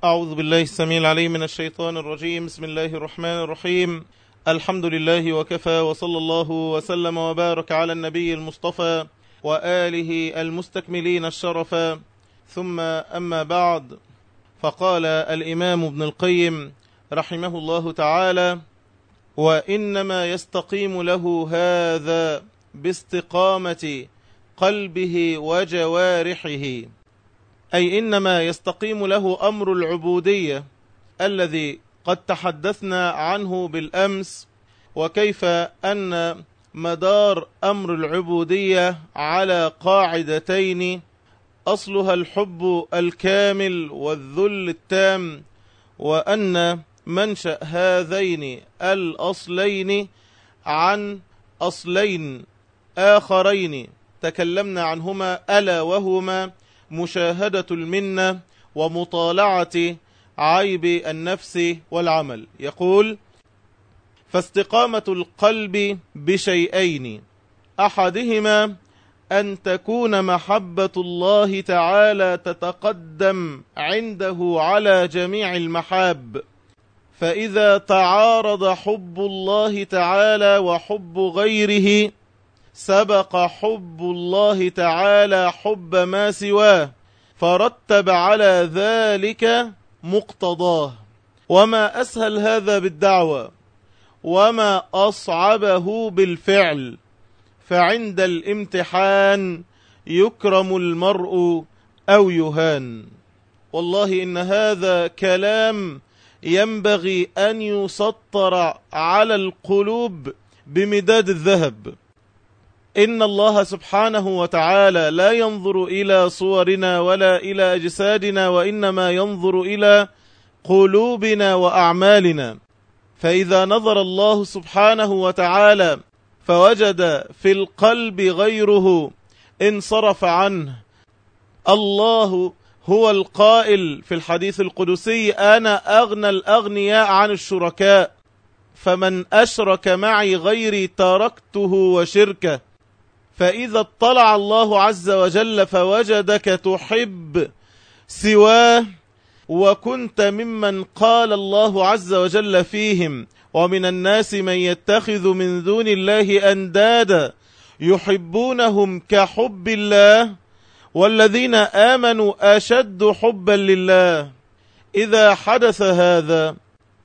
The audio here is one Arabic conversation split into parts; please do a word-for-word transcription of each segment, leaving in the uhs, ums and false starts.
أعوذ بالله السميع العليم من الشيطان الرجيم. بسم الله الرحمن الرحيم. الحمد لله وكفى، وصلى الله وسلم وبارك على النبي المصطفى وآله المستكملين الشرفا، ثم أما بعد. فقال الإمام ابن القيم رحمه الله تعالى: وإنما يستقيم له هذا باستقامة قلبه وجوارحه، أي إنما يستقيم له أمر العبودية الذي قد تحدثنا عنه بالأمس، وكيف أن مدار أمر العبودية على قاعدتين: أصلها الحب الكامل والذل التام، وأن منشأ هذين الأصلين عن أصلين آخرين تكلمنا عنهما، ألا وهما مشاهدة المنة ومطالعة عيب النفس والعمل. يقول: فاستقامة القلب بشيئين، أحدهما أن تكون محبة الله تعالى تتقدم عنده على جميع المحاب، فإذا تعارض حب الله تعالى وحب غيره سبق حب الله تعالى حب ما سواه، فرتب على ذلك مقتضاه. وما أسهل هذا بالدعوة، وما أصعبه بالفعل، فعند الامتحان يكرم المرء أو يهان. والله إن هذا كلام ينبغي أن يسطر على القلوب بمداد الذهب. إن الله سبحانه وتعالى لا ينظر إلى صورنا ولا إلى أجسادنا، وإنما ينظر إلى قلوبنا وأعمالنا. فإذا نظر الله سبحانه وتعالى فوجد في القلب غيره انصرف عنه. الله هو القائل في الحديث القدسي: أنا أغنى الأغنياء عن الشركاء، فمن أشرك معي غيري تركته وشركه. فإذا اطلع الله عز وجل فوجدك تحب سواه، وكنت ممن قال الله عز وجل فيهم: ومن الناس من يتخذ من دون الله أندادا يحبونهم كحب الله والذين آمنوا أشد حبا لله. إذا حدث هذا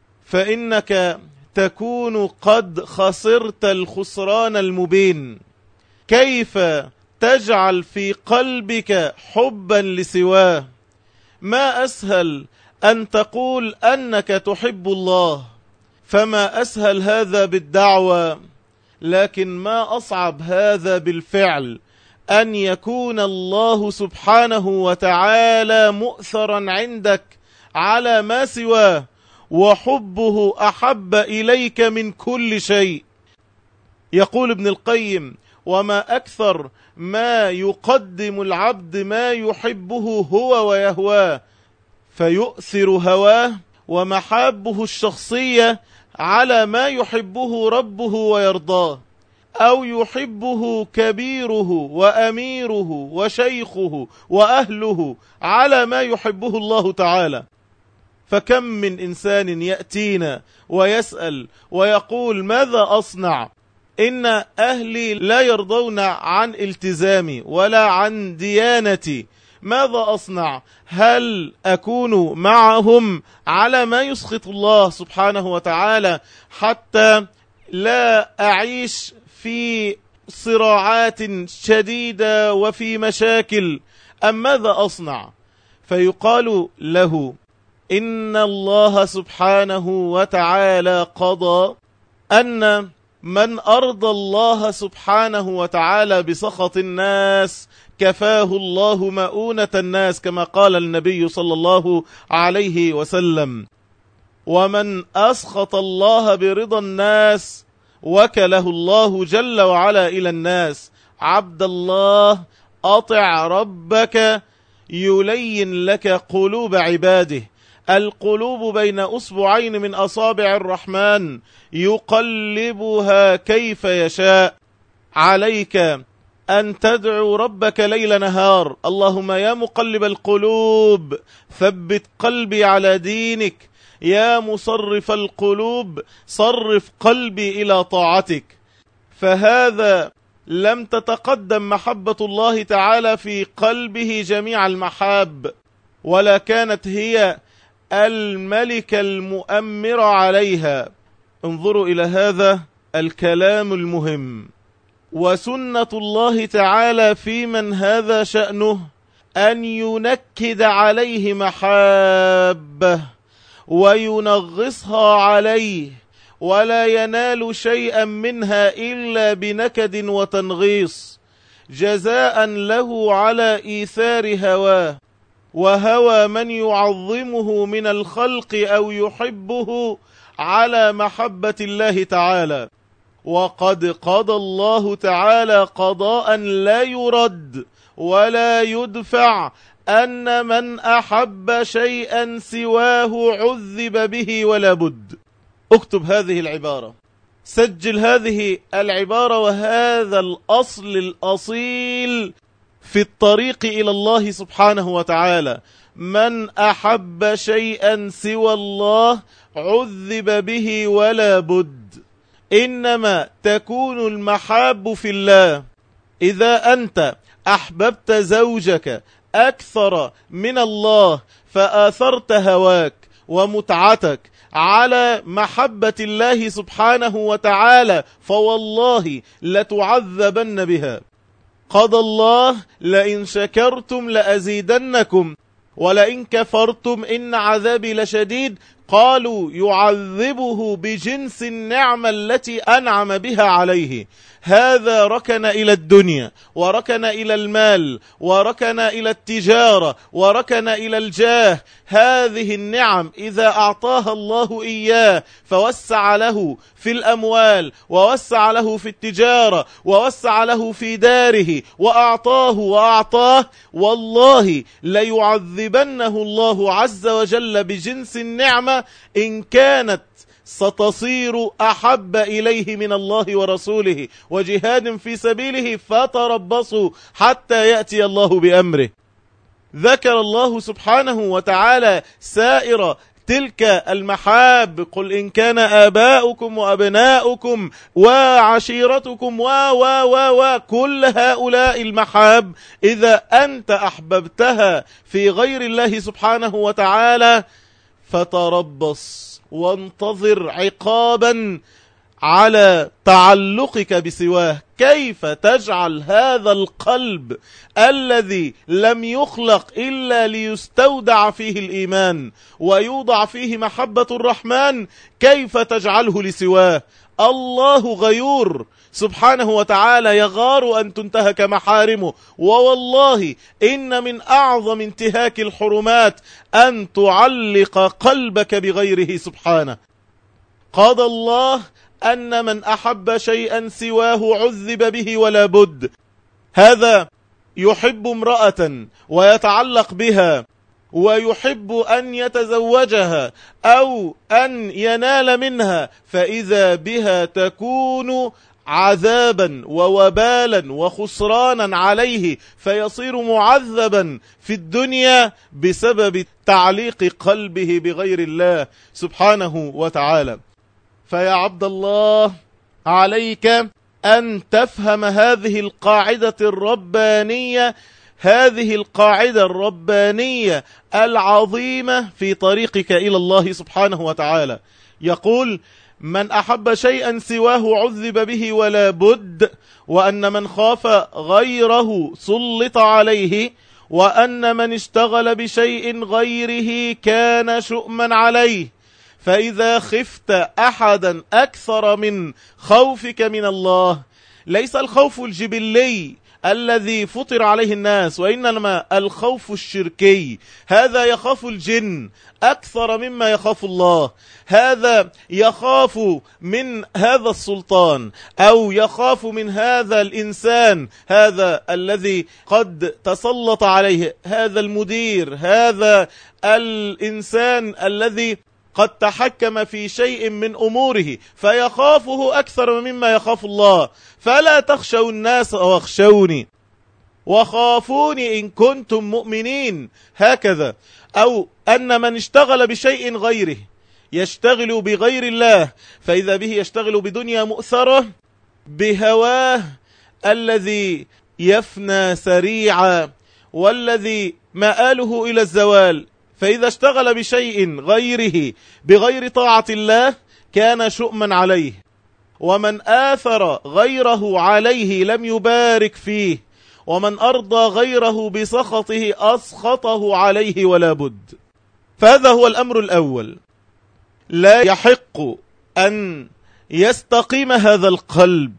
فإنك تكون قد خسرت الخسران المبين. كيف تجعل في قلبك حبا لسواه؟ ما أسهل أن تقول أنك تحب الله، فما أسهل هذا بالدعوة، لكن ما أصعب هذا بالفعل، أن يكون الله سبحانه وتعالى مؤثرا عندك على ما سواه، وحبه أحب إليك من كل شيء. يقول ابن القيم: وما أكثر ما يقدم العبد ما يحبه هو ويهواه، فيؤثر هواه ومحابه الشخصية على ما يحبه ربه ويرضاه، أو يحبه كبيره وأميره وشيخه وأهله على ما يحبه الله تعالى. فكم من إنسان يأتينا ويسأل ويقول: ماذا أصنع؟ إن أهلي لا يرضون عن التزامي ولا عن ديانتي، ماذا أصنع؟ هل أكون معهم على ما يسخط الله سبحانه وتعالى حتى لا أعيش في صراعات شديدة وفي مشاكل، أم ماذا أصنع؟ فيقال له: إن الله سبحانه وتعالى قضى أن من أرضى الله سبحانه وتعالى بسخط الناس كفاه الله مؤونة الناس، كما قال النبي صلى الله عليه وسلم. ومن أسخط الله برضا الناس وكله الله جل وعلا إلى الناس. عبد الله، أطع ربك يلين لك قلوب عباده. القلوب بين أصبعين من أصابع الرحمن يقلبها كيف يشاء. عليك أن تدعو ربك ليل نهار: اللهم يا مقلب القلوب ثبت قلبي على دينك، يا مصرف القلوب صرف قلبي إلى طاعتك. فهذا لم تتقدم محبة الله تعالى في قلبه جميع المحاب، ولا كانت هي الملكة المؤمرة عليها. انظروا إلى هذا الكلام المهم. وسنة الله تعالى في من هذا شأنه أن ينكد عليه محابة وينغصها عليه، ولا ينال شيئا منها إلا بنكد وتنغيص، جزاء له على إيثار هواه وهوى من يعظمه من الخلق أو يحبه على محبة الله تعالى. وقد قضى الله تعالى قضاء لا يرد ولا يدفع أن من أحب شيئا سواه عذب به ولا بد. اكتب هذه العبارة، سجل هذه العبارة وهذا الأصل الأصيل في الطريق إلى الله سبحانه وتعالى: من أحب شيئا سوى الله عذب به ولا بد. إنما تكون المحاب في الله إذا أنت أحببت زوجك أكثر من الله، فآثرت هواك ومتعتك على محبة الله سبحانه وتعالى، فوالله لتعذبن بها. قضى الله: لئن شكرتم لأزيدنكم ولئن كفرتم إن عذابي لشديد. قالوا: يعذبه بجنس النعمة التي أنعم بها عليه. هذا ركن إلى الدنيا، وركن إلى المال، وركن إلى التجارة، وركن إلى الجاه. هذه النعم إذا أعطاها الله إياه فوسع له في الأموال، ووسع له في التجارة، ووسع له في داره، وأعطاه وأعطاه، والله ليعذبنه الله عز وجل بجنس النعمة إن كانت ستصير أحب إليه من الله ورسوله وجهاد في سبيله. فتربصوا حتى يأتي الله بأمره. ذكر الله سبحانه وتعالى سائر تلك المحاب: قل إن كان آباؤكم وأبناؤكم وعشيرتكم و و و و كل هؤلاء المحاب إذا أنت أحببتها في غير الله سبحانه وتعالى فتربص وانتظر عقابا على تعلقك بسواه. كيف تجعل هذا القلب الذي لم يخلق إلا ليستودع فيه الإيمان ويوضع فيه محبة الرحمن، كيف تجعله لسواه؟ الله غيور سبحانه وتعالى، يغار أن تنتهك محارمه. ووالله إن من أعظم انتهاك الحرمات أن تعلق قلبك بغيره سبحانه. قضى الله أن من أحب شيئا سواه عذب به ولا بد. هذا يحب امرأة ويتعلق بها ويحب أن يتزوجها أو أن ينال منها، فإذا بها تكون عذابا ووبالا وخسرانا عليه، فيصير معذبا في الدنيا بسبب تعليق قلبه بغير الله سبحانه وتعالى. فيا عبد الله، عليك أن تفهم هذه القاعدة الربانية، هذه القاعدة الربانية العظيمة في طريقك إلى الله سبحانه وتعالى. يقول: من أحب شيئا سواه عذب به ولا بد، وأن من خاف غيره سلط عليه، وأن من اشتغل بشيء غيره كان شؤما عليه. فإذا خفت أحدا أكثر من خوفك من الله، ليس الخوف الجبلي الذي فطر عليه الناس، وإنما الخوف الشركي. هذا يخاف الجن أكثر مما يخاف الله، هذا يخاف من هذا السلطان، أو يخاف من هذا الإنسان، هذا الذي قد تسلط عليه، هذا المدير، هذا الإنسان الذي قد تحكم في شيء من أموره فيخافه أكثر مما يخاف الله، فلا تخشوا الناس واخشوني وخافوني إن كنتم مؤمنين. هكذا. أو أن من اشتغل بشيء غيره يشتغل بغير الله، فإذا به يشتغل بدنيا مؤثرة بهواه الذي يفنى سريعا والذي مآله إلى الزوال، فإذا اشتغل بشيء غيره بغير طاعة الله كان شؤما عليه، ومن آثر غيره عليه لم يبارك فيه، ومن أرضى غيره بسخطه أسخطه عليه ولا بد. فهذا هو الأمر الأول. لا يحق أن يستقيم هذا القلب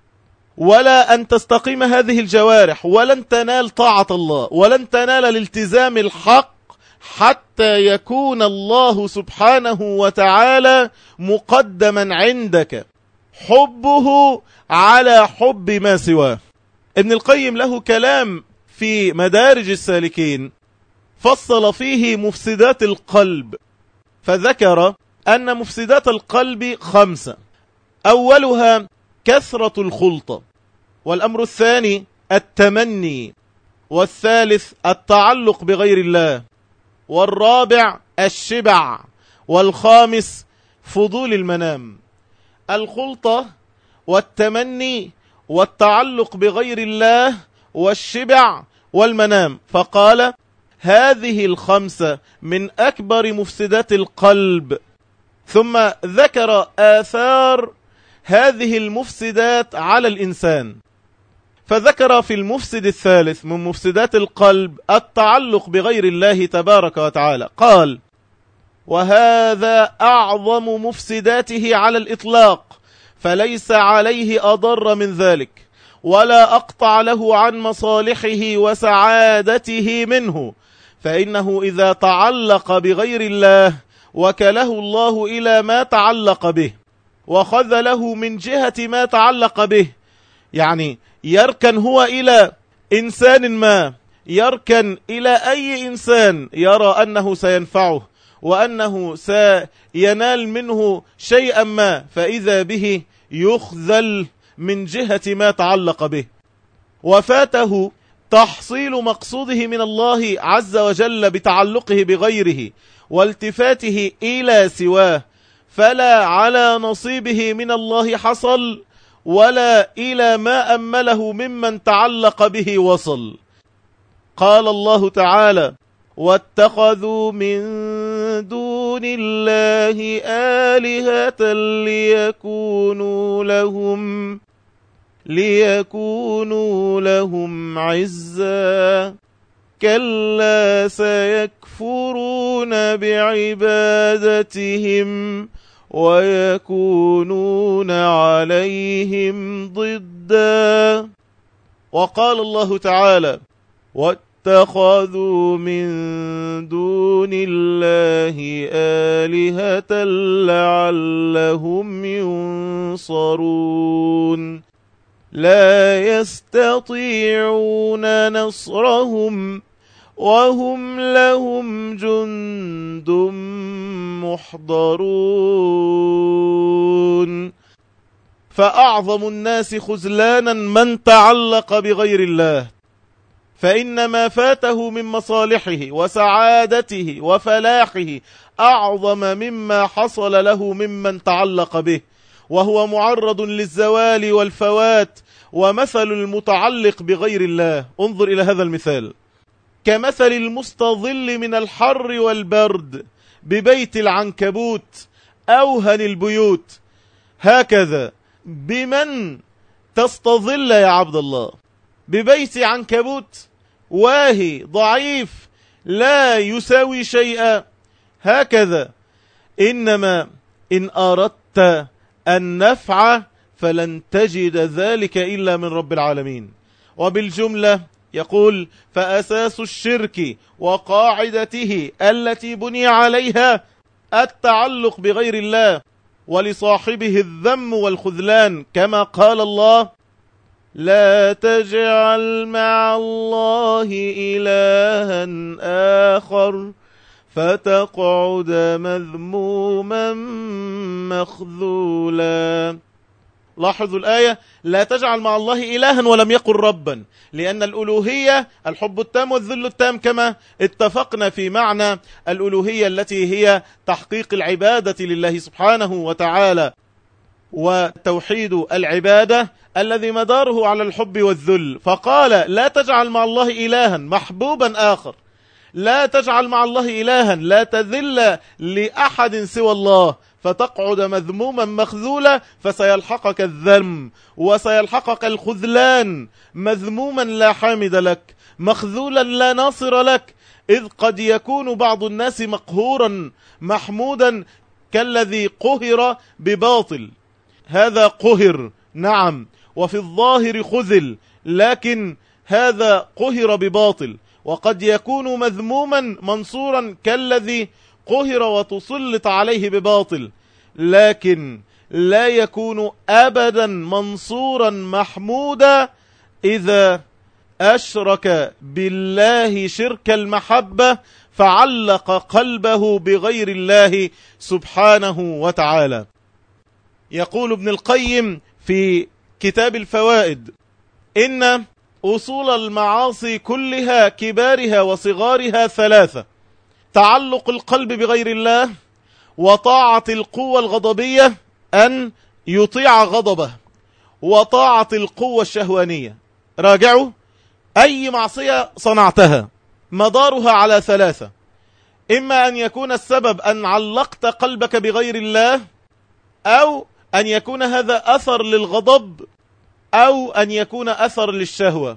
ولا أن تستقيم هذه الجوارح، ولن تنال طاعة الله ولن تنال الالتزام الحق حتى يكون الله سبحانه وتعالى مقدما عندك، حبه على حب ما سواه. ابن القيم له كلام في مدارج السالكين فصل فيه مفسدات القلب، فذكر أن مفسدات القلب خمسة. أولها كثرة الخلطة، والأمر الثاني التمني، والثالث التعلق بغير الله، والرابع الشبع، والخامس فضول المنام. الخلطة والتمني والتعلق بغير الله والشبع والمنام، فقال هذه الخمسة من أكبر مفسدات القلب. ثم ذكر آثار هذه المفسدات على الإنسان، فذكر في المفسد الثالث من مفسدات القلب التعلق بغير الله تبارك وتعالى. قال وهذا أعظم مفسداته على الإطلاق، فليس عليه أضر من ذلك ولا أقطع له عن مصالحه وسعادته منه، فإنه إذا تعلق بغير الله وكله الله إلى ما تعلق به وخذله من جهة ما تعلق به، يعني يركن هو إلى إنسان ما، يركن إلى أي إنسان يرى أنه سينفعه وأنه سينال منه شيئا ما، فإذا به يخذل من جهة ما تعلق به، وفاته تحصيل مقصوده من الله عز وجل بتعلقه بغيره والتفاته إلى سواه، فلا على نصيبه من الله حصل ولا إلى ما أمله ممن تعلق به وصل. قال الله تعالى واتخذوا من دون الله آلهة ليكونوا لهم ليكونوا لهم عزا كلا سيكفرون بعبادتهم ويكونون عليهم ضدا. وقال الله تعالى واتخذوا من دون الله آلهة لعلهم ينصرون لا يستطيعون نصرهم وهم لهم جند محضرون. فأعظم الناس خذلانا من تعلق بغير الله، فإن ما فاته من مصالحه وسعادته وفلاحه أعظم مما حصل له ممن تعلق به، وهو معرض للزوال والفوات. ومثل المتعلق بغير الله، انظر إلى هذا المثال، كمثل المستظل من الحر والبرد ببيت العنكبوت أوهن البيوت. هكذا بمن تستظل يا عبد الله؟ ببيت عنكبوت واهي ضعيف لا يساوي شيئا. هكذا إنما إن أردت النفع فلن تجد ذلك إلا من رب العالمين. وبالجملة يقول فأساس الشرك وقاعدته التي بني عليها التعلق بغير الله، ولصاحبه الذم والخذلان، كما قال الله لا تجعل مع الله إلها آخر فتقعد مذموما مخذولا. لاحظوا الآية: لا تجعل مع الله إلها ولم يقل ربا، لأن الألوهية الحب التام والذل التام، كما اتفقنا في معنى الألوهية التي هي تحقيق العبادة لله سبحانه وتعالى، وتوحيد العبادة الذي مداره على الحب والذل. فقال: لا تجعل مع الله إلها محبوبا آخر، لا تجعل مع الله إلها، لا تذل لأحد سوى الله، فتقعد مذموما مخذولا، فسيلحقك الذم وسيلحقك الخذلان، مذموما لا حامد لك، مخذولا لا ناصر لك، إذ قد يكون بعض الناس مقهورا محمودا كالذي قهر بباطل. هذا قهر نعم، وفي الظاهر خذل، لكن هذا قهر بباطل. وقد يكون مذموما منصورا كالذي قهر وتسلط عليه بباطل، لكن لا يكون أبدا منصورا محمودا إذا أشرك بالله شرك المحبة، فعلق قلبه بغير الله سبحانه وتعالى. يقول ابن القيم في كتاب الفوائد: إن أصول المعاصي كلها كبارها وصغارها ثلاثة: تعلق القلب بغير الله، وطاعة القوة الغضبية أن يطيع غضبه، وطاعة القوة الشهوانية. راجعوا: أي معصية صنعتها مدارها على ثلاثة: إما أن يكون السبب أن علقت قلبك بغير الله، أو أن يكون هذا أثر للغضب، أو أن يكون أثر للشهوة.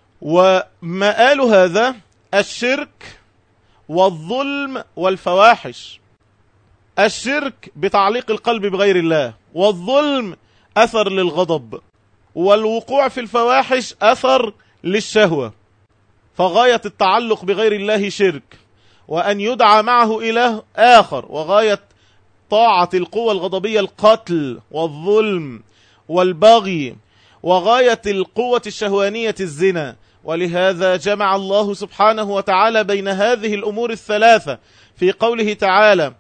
ومآل هذا الشرك والظلم والفواحش. الشرك بتعليق القلب بغير الله، والظلم أثر للغضب، والوقوع في الفواحش أثر للشهوة. فغاية التعلق بغير الله شرك، وأن يدعى معه إله آخر، وغاية طاعة القوة الغضبية القتل والظلم والبغي، وغاية القوة الشهوانية الزنا. ولهذا جمع الله سبحانه وتعالى بين هذه الأمور الثلاثة في قوله تعالى: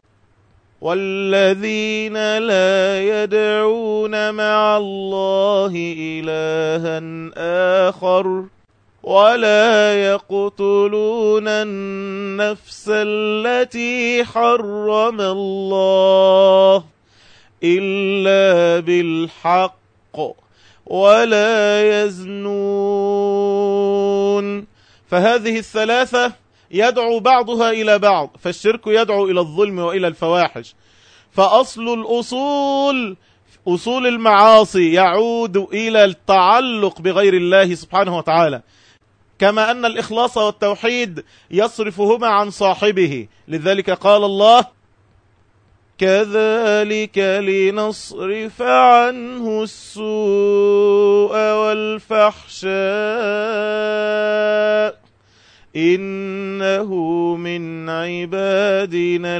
والذين لا يدعون مع الله إلها آخر ولا يقتلون النفس التي حرم الله إلا بالحق ولا يزنون. فهذه الثلاثة يدعو بعضها إلى بعض، فالشرك يدعو إلى الظلم وإلى الفواحش. فأصل الأصول أصول المعاصي يعود إلى التعلق بغير الله سبحانه وتعالى، كما أن الإخلاص والتوحيد يصرفهما عن صاحبه. لذلك قال الله: كذلك لنصرف عنه السوء والفحشاء إنه من عبادنا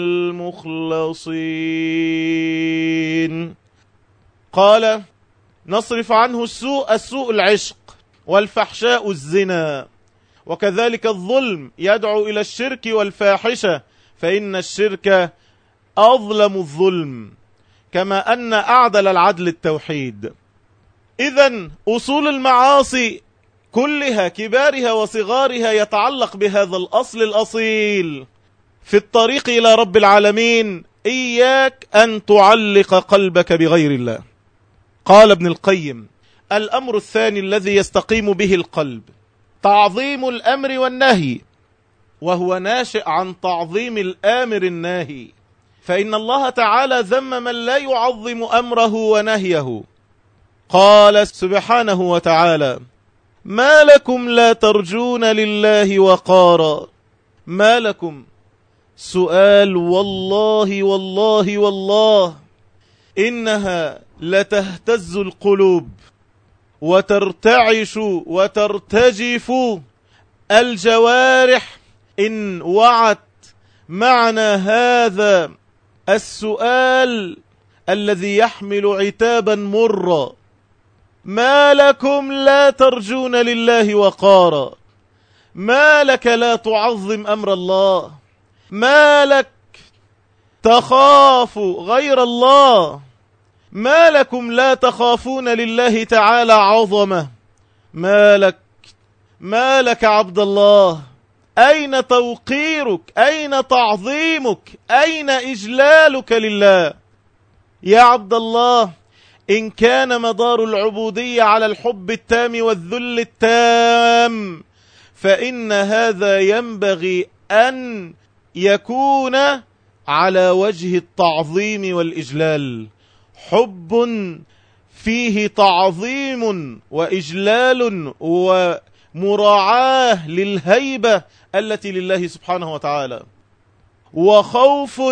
المخلصين. قال: نصرف عنه السوء، السوء العشق، والفحشاء الزنا. وكذلك الظلم يدعو إلى الشرك والفاحشة، فإن الشرك أظلم الظلم، كما أن أعدل العدل التوحيد. إذن أصول المعاصي كلها كبارها وصغارها يتعلق بهذا الأصل الأصيل في الطريق إلى رب العالمين: إياك أن تعلق قلبك بغير الله. قال ابن القيم: الأمر الثاني الذي يستقيم به القلب تعظيم الأمر والنهي، وهو ناشئ عن تعظيم الآمر الناهي، فإن الله تعالى ذم من لا يعظم أمره ونهيه. قال سبحانه وتعالى: ما لكم لا ترجون لله وقارا. ما لكم سؤال، والله والله والله إنها لتهتز القلوب وترتعش وترتجف الجوارح إن وعت معنى هذا السؤال الذي يحمل عتابا مرا. ما لكم لا ترجون لله وقارا، ما لك لا تعظم أمر الله، ما لك تخاف غير الله؟ ما لكم لا تخافون لله تعالى عظمة؟ ما لك ما لك عبد الله؟ أين توقيرك؟ أين تعظيمك؟ أين إجلالك لله؟ يا عبد الله، إن كان مدار العبودية على الحب التام والذل التام، فإن هذا ينبغي أن يكون على وجه التعظيم والإجلال. حب فيه تعظيم وإجلال ومراعاة للهيبة التي لله سبحانه وتعالى، وخوف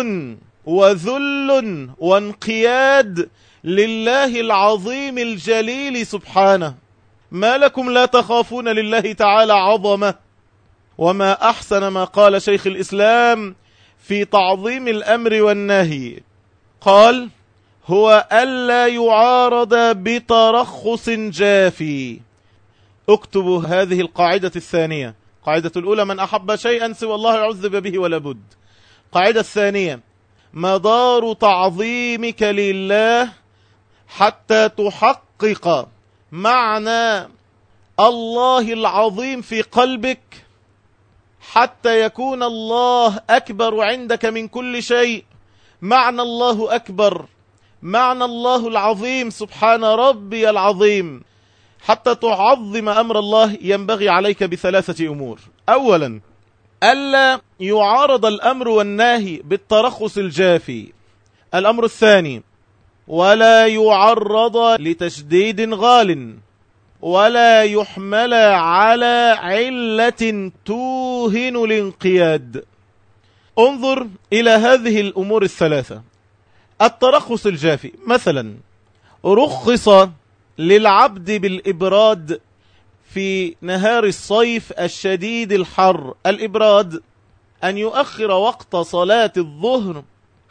وذل وانقياد لله العظيم الجليل سبحانه. ما لكم لا تخافون لله تعالى عظمة؟ وما أحسن ما قال شيخ الإسلام في تعظيم الأمر والنهي، قال: هو ألا يعارض بترخص جافي. اكتبوا هذه القاعدة الثانية. قاعدة الأولى: من أحب شيئا سوى الله يعذب به ولا بد. قاعدة الثانية: مدار تعظيمك لله حتى تحقق معنى الله العظيم في قلبك، حتى يكون الله أكبر عندك من كل شيء. معنى الله أكبر، معنى الله العظيم، سبحان ربي العظيم. حتى تعظم أمر الله ينبغي عليك بثلاثة أمور. أولا: ألا يعارض الأمر والنهي بالترخص الجافي. الأمر الثاني: ولا يعرض لتشديد غال، ولا يحمل على علة توهن الانقياد. انظر إلى هذه الأمور الثلاثة. الترخص الجافي، مثلا رخص للعبد بالإبراد في نهار الصيف الشديد الحر. الإبراد أن يؤخر وقت صلاة الظهر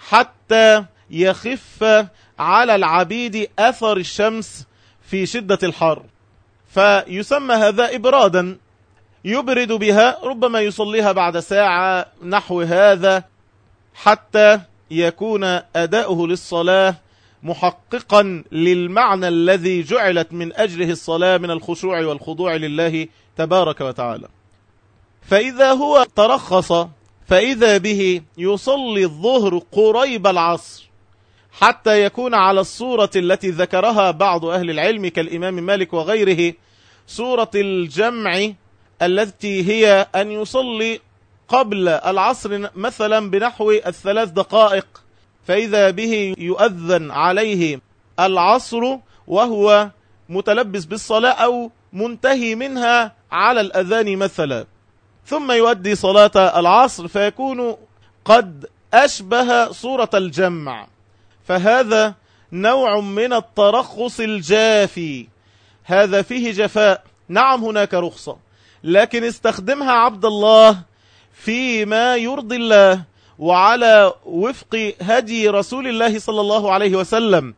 حتى يخف على العبيد أثر الشمس في شدة الحر، فيسمى هذا إبرادا. يبرد بها، ربما يصليها بعد ساعة نحو هذا، حتى يكون أداؤه للصلاة محققا للمعنى الذي جعلت من أجله الصلاة من الخشوع والخضوع لله تبارك وتعالى. فإذا هو ترخص، فإذا به يصلي الظهر قريب العصر حتى يكون على الصورة التي ذكرها بعض أهل العلم كالإمام مالك وغيره، صورة الجمع، التي هي أن يصلي قبل العصر مثلا بنحو الثلاث دقائق، فإذا به يؤذن عليه العصر وهو متلبس بالصلاة أو منتهي منها على الأذان مثلا، ثم يؤدي صلاة العصر فيكون قد أشبه صورة الجمع. فهذا نوع من الترخص الجافي، هذا فيه جفاء. نعم هناك رخصة، لكن استخدمها عبد الله فيما يرضي الله وعلى وفق هدي رسول الله صلى الله عليه وسلم.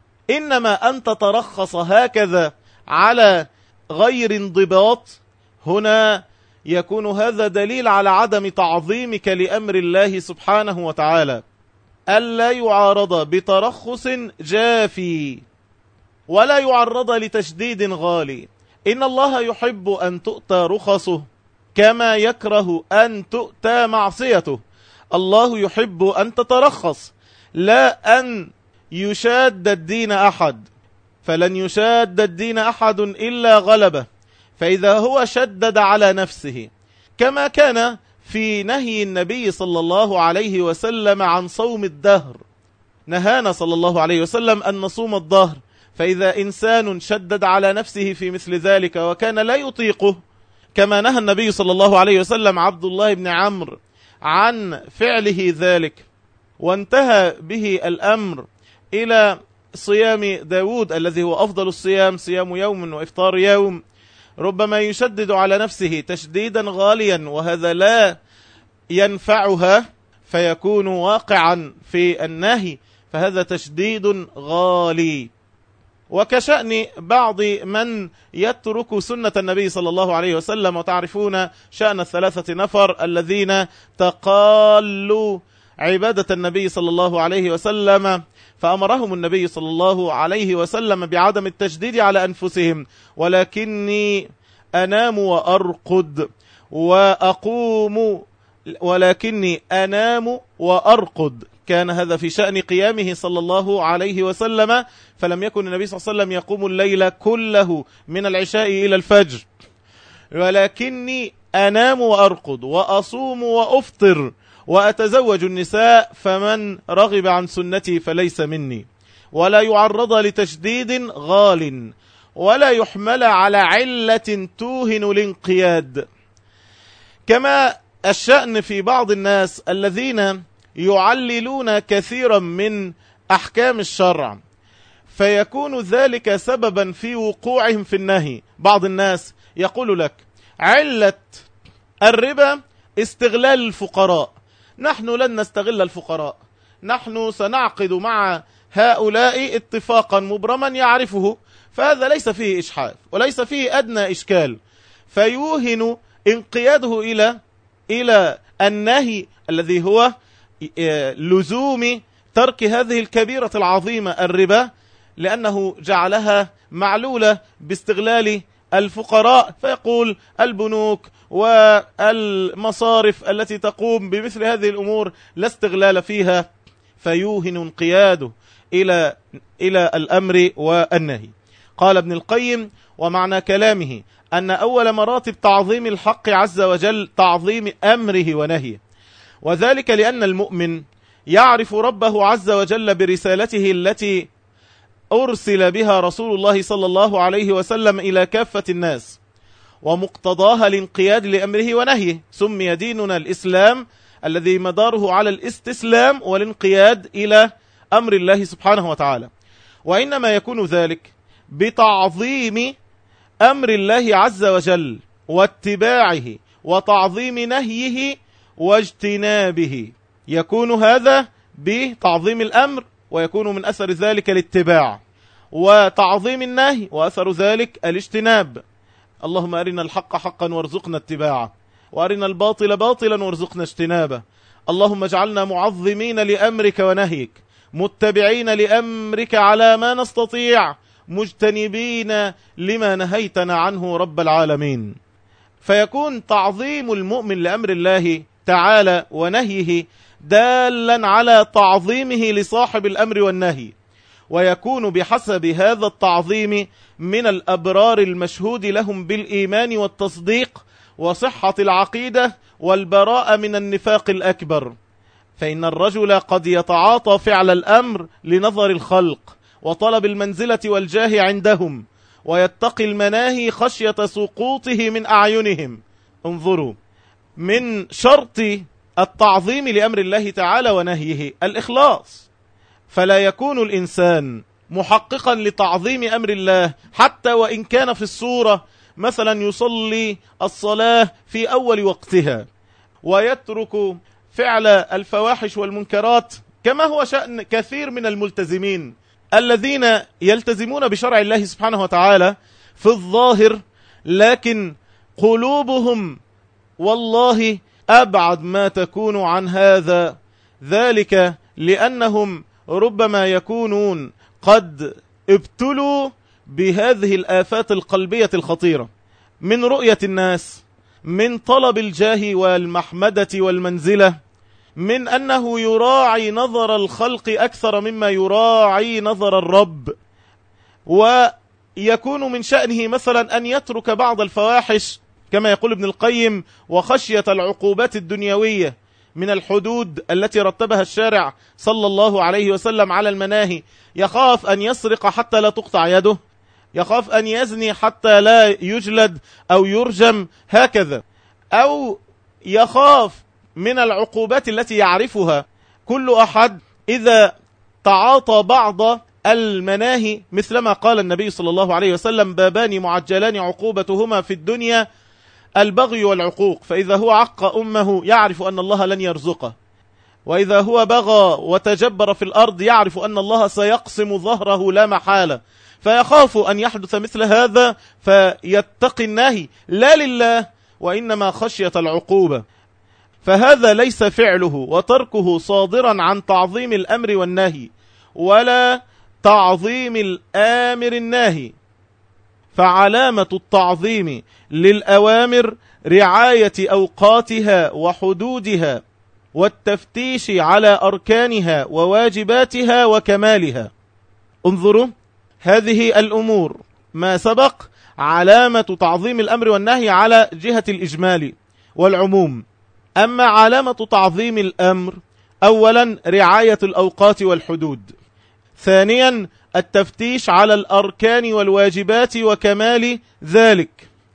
إنما أن تترخص هكذا على غير انضباط، هنا يكون هذا دليل على عدم تعظيمك لأمر الله سبحانه وتعالى. ألا يعارض بترخص جافي، ولا يعرض لتشديد غالي. إن الله يحب أن تؤتى رخصه كما يكره أن تؤتى معصيته. الله يحب أن تترخص، لا أن يشاد الدين أحد، فلن يشاد الدين أحد إلا غلبه. فإذا هو شدد على نفسه، كما كان في نهي النبي صلى الله عليه وسلم عن صوم الدهر، نهانا صلى الله عليه وسلم أن نصوم الدهر. فإذا إنسان شدد على نفسه في مثل ذلك وكان لا يطيقه، كما نهى النبي صلى الله عليه وسلم عبد الله بن عمرو عن فعله ذلك، وانتهى به الأمر إلى صيام داود الذي هو أفضل الصيام، صيام يوم وإفطار يوم. ربما يشدد على نفسه تشديدا غاليا وهذا لا ينفعها، فيكون واقعا في النهي، فهذا تشديد غالي. وكشأن بعض من يترك سنة النبي صلى الله عليه وسلم. وتعرفون شأن الثلاثة نفر الذين تقالوا عبادة النبي صلى الله عليه وسلم، فأمرهم النبي صلى الله عليه وسلم بعدم التشديد على أنفسهم، ولكني أنام وأرقد وأقوم ولكني أنام وأرقد. كان هذا في شأن قيامه صلى الله عليه وسلم، فلم يكن النبي صلى الله عليه وسلم يقوم الليل كله من العشاء إلى الفجر، ولكني أنام وأرقد وأصوم وأفطر وأتزوج النساء، فمن رغب عن سنتي فليس مني. ولا يعرض لتشديد غال ولا يحمل على علة توهن الانقياد. كما الشأن في بعض الناس الذين يعللون كثيرا من أحكام الشرع، فيكون ذلك سببا في وقوعهم في النهي. بعض الناس يقول لك علة الربا استغلال الفقراء، نحن لن نستغل الفقراء، نحن سنعقد مع هؤلاء اتفاقا مبرما يعرفه، فهذا ليس فيه إشحاف وليس فيه أدنى إشكال، فيوهن انقياده إلى إلى النهي الذي هو لزوم ترك هذه الكبيرة العظيمة الربا، لأنه جعلها معلولة باستغلال الفقراء. فيقول البنوك والمصارف التي تقوم بمثل هذه الأمور لا استغلال فيها، فيوهن انقياده إلى إلى الأمر والنهي. قال ابن القيم: ومعنى كلامه أن أول مراتب تعظيم الحق عز وجل تعظيم أمره ونهيه، وذلك لأن المؤمن يعرف ربه عز وجل برسالته التي أرسل بها رسول الله صلى الله عليه وسلم إلى كافة الناس، ومقتضاها الانقياد لأمره ونهيه. سمي ديننا الإسلام الذي مداره على الاستسلام والانقياد إلى أمر الله سبحانه وتعالى، وإنما يكون ذلك بتعظيم أمر الله عز وجل واتباعه وتعظيم نهيه واجتنابه. يكون هذا بتعظيم الأمر، ويكون من أثر ذلك الاتباع، وتعظيم النهي وأثر ذلك الاجتناب. اللهم أرنا الحق حقا وارزقنا اتباعه، وأرنا الباطل باطلا وارزقنا اجتنابه. اللهم اجعلنا معظمين لأمرك ونهيك، متبعين لأمرك على ما نستطيع، مجتنبين لما نهيتنا عنه رب العالمين. فيكون تعظيم المؤمن لأمر الله تعالى ونهيه دالا على تعظيمه لصاحب الأمر والنهي، ويكون بحسب هذا التعظيم من الأبرار المشهود لهم بالإيمان والتصديق وصحة العقيدة والبراءة من النفاق الأكبر. فإن الرجل قد يتعاطى فعل الأمر لنظر الخلق وطلب المنزلة والجاه عندهم، ويتقي المناهي خشية سقوطه من أعينهم. انظروا، من شرط التعظيم لأمر الله تعالى ونهيه الإخلاص، فلا يكون الإنسان محققا لتعظيم أمر الله حتى وإن كان في الصورة مثلا يصلي الصلاة في أول وقتها ويترك فعل الفواحش والمنكرات، كما هو شأن كثير من الملتزمين الذين يلتزمون بشرع الله سبحانه وتعالى في الظاهر، لكن قلوبهم والله أبعد ما تكون عن هذا، ذلك لأنهم ربما يكونون قد ابتلوا بهذه الآفات القلبية الخطيرة من رؤية الناس، من طلب الجاه والمحمدة والمنزلة، من أنه يراعي نظر الخلق أكثر مما يراعي نظر الرب، ويكون من شأنه مثلا أن يترك بعض الفواحش كما يقول ابن القيم، وخشية العقوبات الدنيوية من الحدود التي رتبها الشارع صلى الله عليه وسلم على المناهي. يخاف أن يسرق حتى لا تقطع يده، يخاف أن يزني حتى لا يجلد أو يرجم هكذا، أو يخاف من العقوبات التي يعرفها كل أحد إذا تعاطى بعض المناهي، مثلما قال النبي صلى الله عليه وسلم: بابان معجلان عقوبتهما في الدنيا البغي والعقوق، فإذا هو عق أمه يعرف أن الله لن يرزقه، وإذا هو بغى وتجبر في الأرض يعرف أن الله سيقسم ظهره لا محالة، فيخاف أن يحدث مثل هذا فيتقي النهي لا لله وإنما خشية العقوبة. فهذا ليس فعله وتركه صادرا عن تعظيم الأمر والنهي ولا تعظيم الآمر الناهي. فعلامة التعظيم للأوامر رعاية أوقاتها وحدودها والتفتيش على أركانها وواجباتها وكمالها. انظروا، هذه الأمور ما سبق علامة تعظيم الأمر والنهي على جهة الإجمال والعموم. أما علامة تعظيم الأمر، أولا رعاية الأوقات والحدود، ثانيا التفتيش على الأركان والواجبات وكمال ذلك.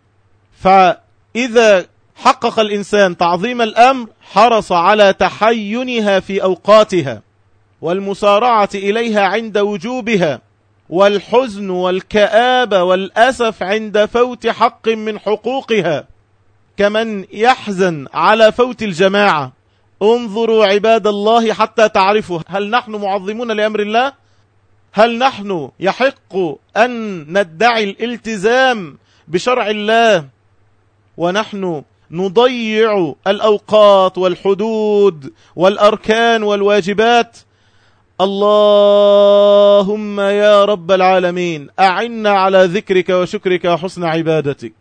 فإذا حقق الإنسان تعظيم الأمر حرص على تحينها في أوقاتها والمسارعة إليها عند وجوبها، والحزن والكآبة والأسف عند فوت حق من حقوقها، كمن يحزن على فوت الجماعة. انظروا عباد الله حتى تعرفوا، هل نحن معظمون لأمر الله؟ هل نحن يحق أن ندعي الالتزام بشرع الله ونحن نضيع الأوقات والحدود والأركان والواجبات؟ اللهم يا رب العالمين أعنا على ذكرك وشكرك وحسن عبادتك.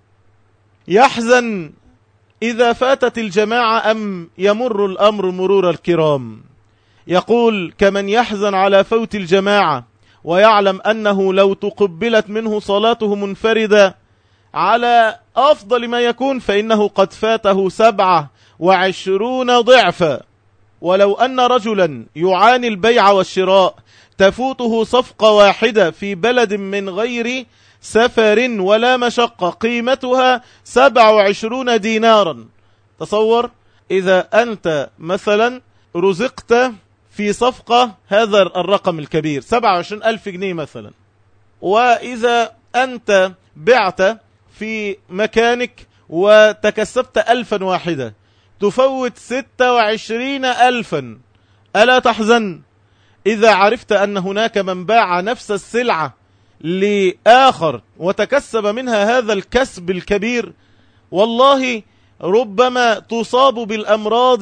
يحزن إذا فاتت الجماعة أم يمر الأمر مرور الكرام؟ يقول كمن يحزن على فوت الجماعة ويعلم أنه لو تقبلت منه صلاته منفردة على أفضل ما يكون فإنه قد فاته سبعة وعشرون ضعفا. ولو أن رجلا يعاني البيع والشراء تفوته صفقة واحدة في بلد من غير سفر ولا مشقة قيمتها سبع وعشرون دينارا. تصور إذا أنت مثلا رزقت في صفقة هذا الرقم الكبير سبع وعشرين ألف جنيه مثلا، وإذا أنت بعت في مكانك وتكسبت ألفا واحدة تفوت ستة وعشرين ألفا، ألا تحزن إذا عرفت أن هناك من باع نفس السلعة لآخر وتكسب منها هذا الكسب الكبير؟ والله ربما تصاب بالأمراض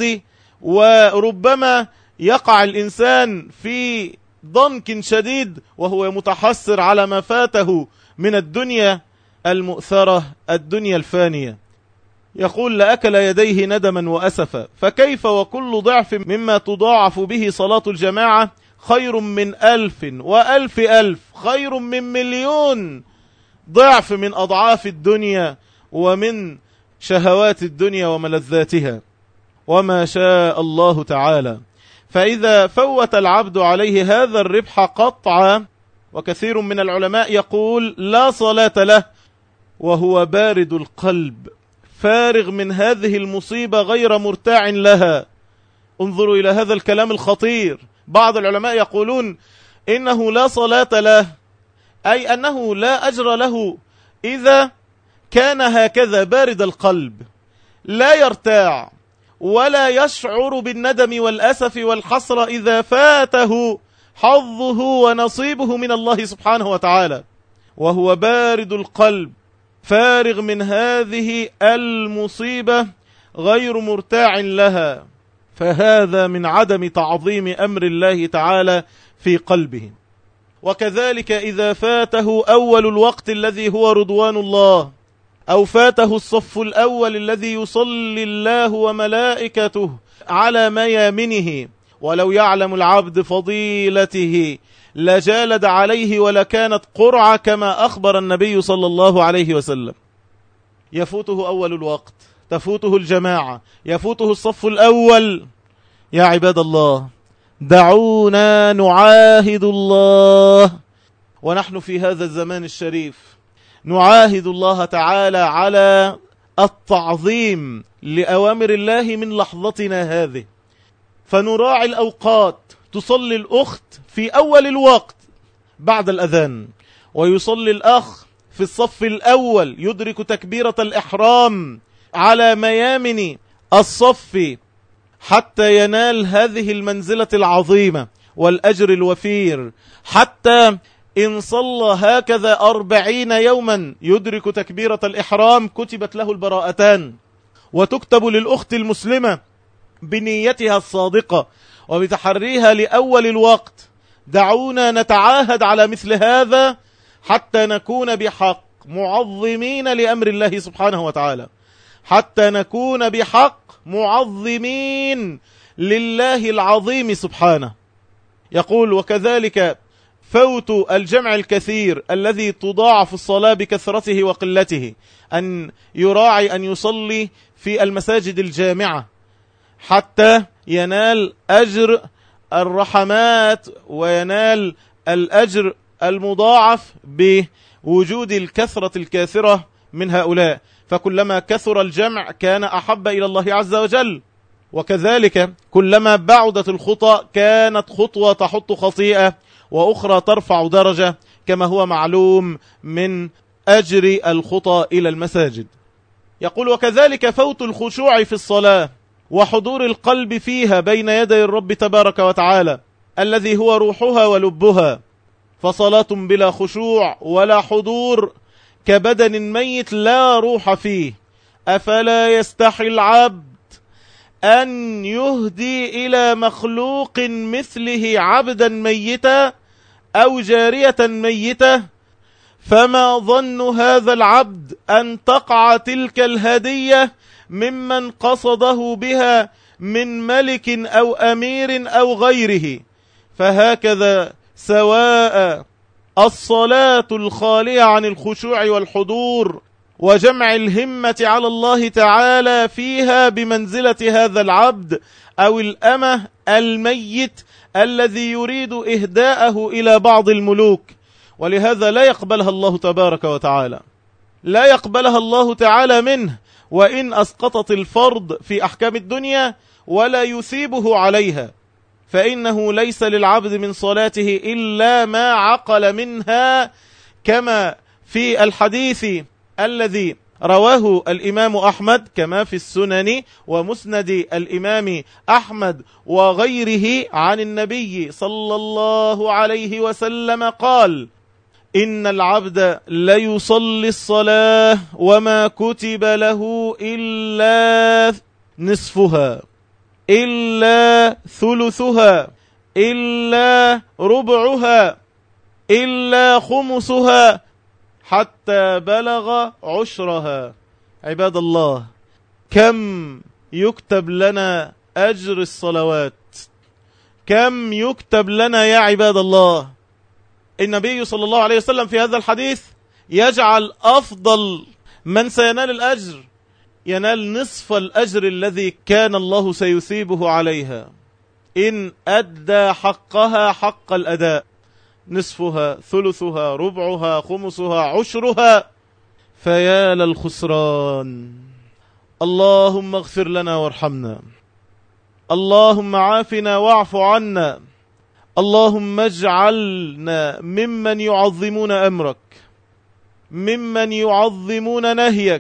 وربما يقع الإنسان في ضنك شديد وهو متحسر على ما فاته من الدنيا المؤثرة، الدنيا الفانية. يقول لأكل يديه ندما وأسفا، فكيف وكل ضعف مما تضاعف به صلاة الجماعة خير من ألف وألف ألف، خير من مليون ضعف من أضعاف الدنيا ومن شهوات الدنيا وملذاتها، وما شاء الله تعالى. فإذا فوت العبد عليه هذا الربح قطعا، وكثير من العلماء يقول لا صلاة له وهو بارد القلب فارغ من هذه المصيبة غير مرتاع لها. انظروا إلى هذا الكلام الخطير. بعض العلماء يقولون إنه لا صلاة له، أي أنه لا أجر له إذا كان هكذا بارد القلب لا يرتاع ولا يشعر بالندم والأسف والحسرة إذا فاته حظه ونصيبه من الله سبحانه وتعالى، وهو بارد القلب فارغ من هذه المصيبة غير مرتاع لها، فهذا من عدم تعظيم أمر الله تعالى في قلبه. وكذلك إذا فاته أول الوقت الذي هو رضوان الله، أو فاته الصف الأول الذي يصلي الله وملائكته على ميامنه، ولو يعلم العبد فضيلته لجالد عليه ولكانت قرعة كما أخبر النبي صلى الله عليه وسلم. يفوته أول الوقت، تفوته الجماعة، يفوته الصف الأول. يا عباد الله دعونا نعاهد الله ونحن في هذا الزمان الشريف، نعاهد الله تعالى على التعظيم لأوامر الله من لحظتنا هذه، فنراعي الأوقات. تصلي الأخت في أول الوقت بعد الأذان، ويصلي الأخ في الصف الأول يدرك تكبيرة الإحرام على ميامن الصف حتى ينال هذه المنزلة العظيمة والأجر الوفير، حتى إن صلى هكذا أربعين يوما يدرك تكبيرة الإحرام كتبت له البراءتان، وتكتب للأخت المسلمة بنيتها الصادقة وبتحريها لأول الوقت. دعونا نتعاهد على مثل هذا حتى نكون بحق معظمين لأمر الله سبحانه وتعالى، حتى نكون بحق معظمين لله العظيم سبحانه. يقول: وكذلك فوت الجمع الكثير الذي تضاعف الصلاة بكثرته وقلته، أن يراعي أن يصلي في المساجد الجامعة حتى ينال أجر الرحمات وينال الأجر المضاعف بوجود الكثرة الكاثرة من هؤلاء، فكلما كثر الجمع كان أحب إلى الله عز وجل. وكذلك كلما بعدت الخطى كانت خطوة تحط خطيئة وأخرى ترفع درجة، كما هو معلوم من أجر الخطى إلى المساجد. يقول: وكذلك فوت الخشوع في الصلاة وحضور القلب فيها بين يدي الرب تبارك وتعالى الذي هو روحها ولبها، فصلاة بلا خشوع ولا حضور كبدن ميت لا روح فيه. أفلا يستحي العبد أن يهدي إلى مخلوق مثله عبدا ميتا أو جارية ميتة؟ فما ظن هذا العبد أن تقع تلك الهدية ممن قصده بها من ملك أو أمير أو غيره؟ فهكذا سواء الصلاة الخالية عن الخشوع والحضور وجمع الهمة على الله تعالى فيها بمنزلة هذا العبد أو الأمة الميت الذي يريد إهداءه إلى بعض الملوك، ولهذا لا يقبلها الله تبارك وتعالى، لا يقبلها الله تعالى منه، وإن أسقطت الفرض في أحكام الدنيا ولا يثيبه عليها، فإنه ليس للعبد من صلاته إلا ما عقل منها، كما في الحديث الذي رواه الإمام أحمد كما في السنن ومسند الإمام أحمد وغيره عن النبي صلى الله عليه وسلم قال: إن العبد ليصلي الصلاة وما كتب له إلا نصفها إلا ثلثها إلا ربعها إلا خمسها حتى بلغ عشرها. عباد الله، كم يكتب لنا أجر الصلوات، كم يكتب لنا يا عباد الله. النبي صلى الله عليه وسلم في هذا الحديث يجعل أفضل من سينال الأجر ينال نصف الأجر الذي كان الله سيثيبه عليها إن أدى حقها حق الأداء، نصفها ثلثها ربعها خمسها عشرها. فيا للخسران. اللهم اغفر لنا وارحمنا، اللهم عافنا واعف عنا، اللهم اجعلنا ممن يعظمون أمرك، ممن يعظمون نهيك،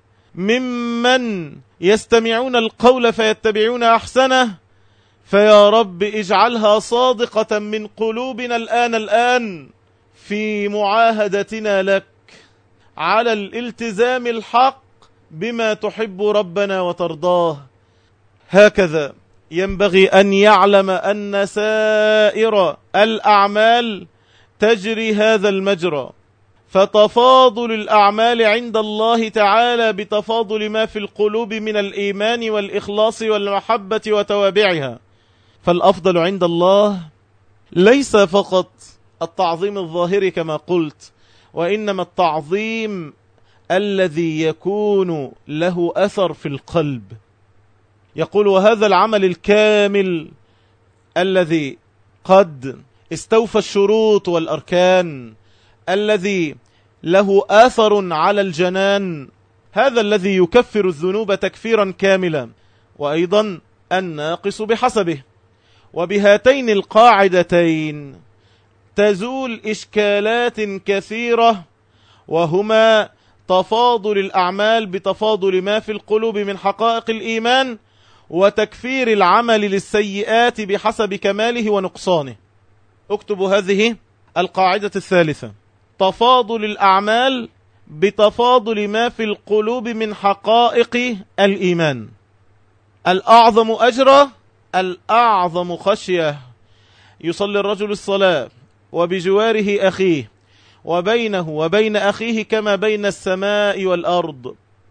ممن يستمعون القول فيتبعون أحسنه. فيا رب اجعلها صادقة من قلوبنا الآن الآن في معاهدتنا لك على الالتزام الحق بما تحب ربنا وترضاه. هكذا ينبغي أن يعلم أن سائر الأعمال تجري هذا المجرى، فتفاضل الأعمال عند الله تعالى بتفاضل ما في القلوب من الإيمان والإخلاص والمحبة وتوابعها. فالأفضل عند الله ليس فقط التعظيم الظاهري كما قلت، وإنما التعظيم الذي يكون له أثر في القلب. يقول: وهذا العمل الكامل الذي قد استوفى الشروط والأركان، الذي له آثر على الجنان، هذا الذي يكفر الذنوب تكفيرا كاملا، وأيضا الناقص بحسبه. وبهاتين القاعدتين تزول إشكالات كثيرة، وهما تفاضل الأعمال بتفاضل ما في القلوب من حقائق الإيمان، وتكفير العمل للسيئات بحسب كماله ونقصانه. اكتبوا هذه القاعدة الثالثة: تفاضل الأعمال بتفاضل ما في القلوب من حقائق الإيمان. الأعظم أجرا الأعظم خشية. يصلي الرجل الصلاة وبجواره أخيه، وبينه وبين أخيه كما بين السماء والأرض.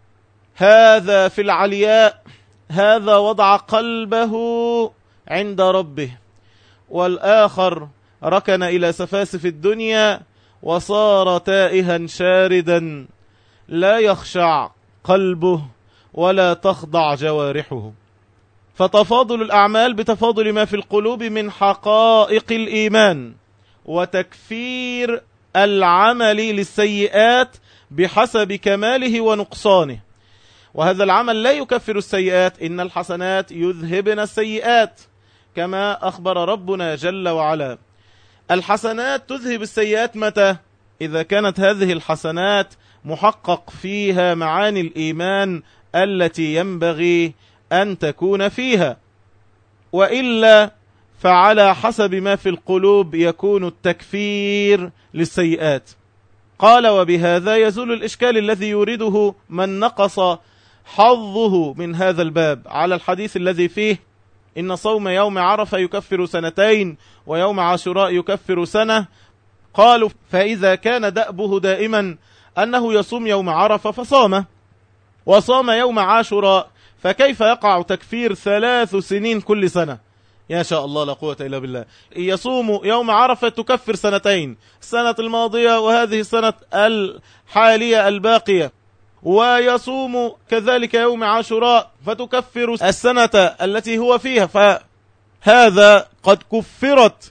هذا في العلياء، هذا وضع قلبه عند ربه، والآخر ركن إلى سفاسف الدنيا وصار تائها شاردا، لا يخشع قلبه ولا تخضع جوارحه. فتفاضل الأعمال بتفاضل ما في القلوب من حقائق الإيمان، وتكفير العمل للسيئات بحسب كماله ونقصانه. وهذا العمل لا يكفر السيئات، إن الحسنات يذهبن السيئات، كما أخبر ربنا جل وعلا. الحسنات تذهب السيئات متى؟ إذا كانت هذه الحسنات محقق فيها معاني الإيمان التي ينبغي أن تكون فيها، وإلا فعلى حسب ما في القلوب يكون التكفير للسيئات. قال: وبهذا يزول الإشكال الذي يريده من نقص حظه من هذا الباب على الحديث الذي فيه إن صوم يوم عرفة يكفر سنتين ويوم عاشوراء يكفر سنة. قالوا: فإذا كان دأبه دائما أنه يصوم يوم عرفة فصام، وصام يوم عاشوراء، فكيف يقع تكفير ثلاث سنين كل سنة؟ يا شاء الله لا قوة إلا بالله. يصوم يوم عرفة تكفر سنتين، السنة الماضية وهذه السنة الحالية الباقية، ويصوم كذلك يوم عاشوراء فتكفر السنة التي هو فيها، فهذا قد كفرت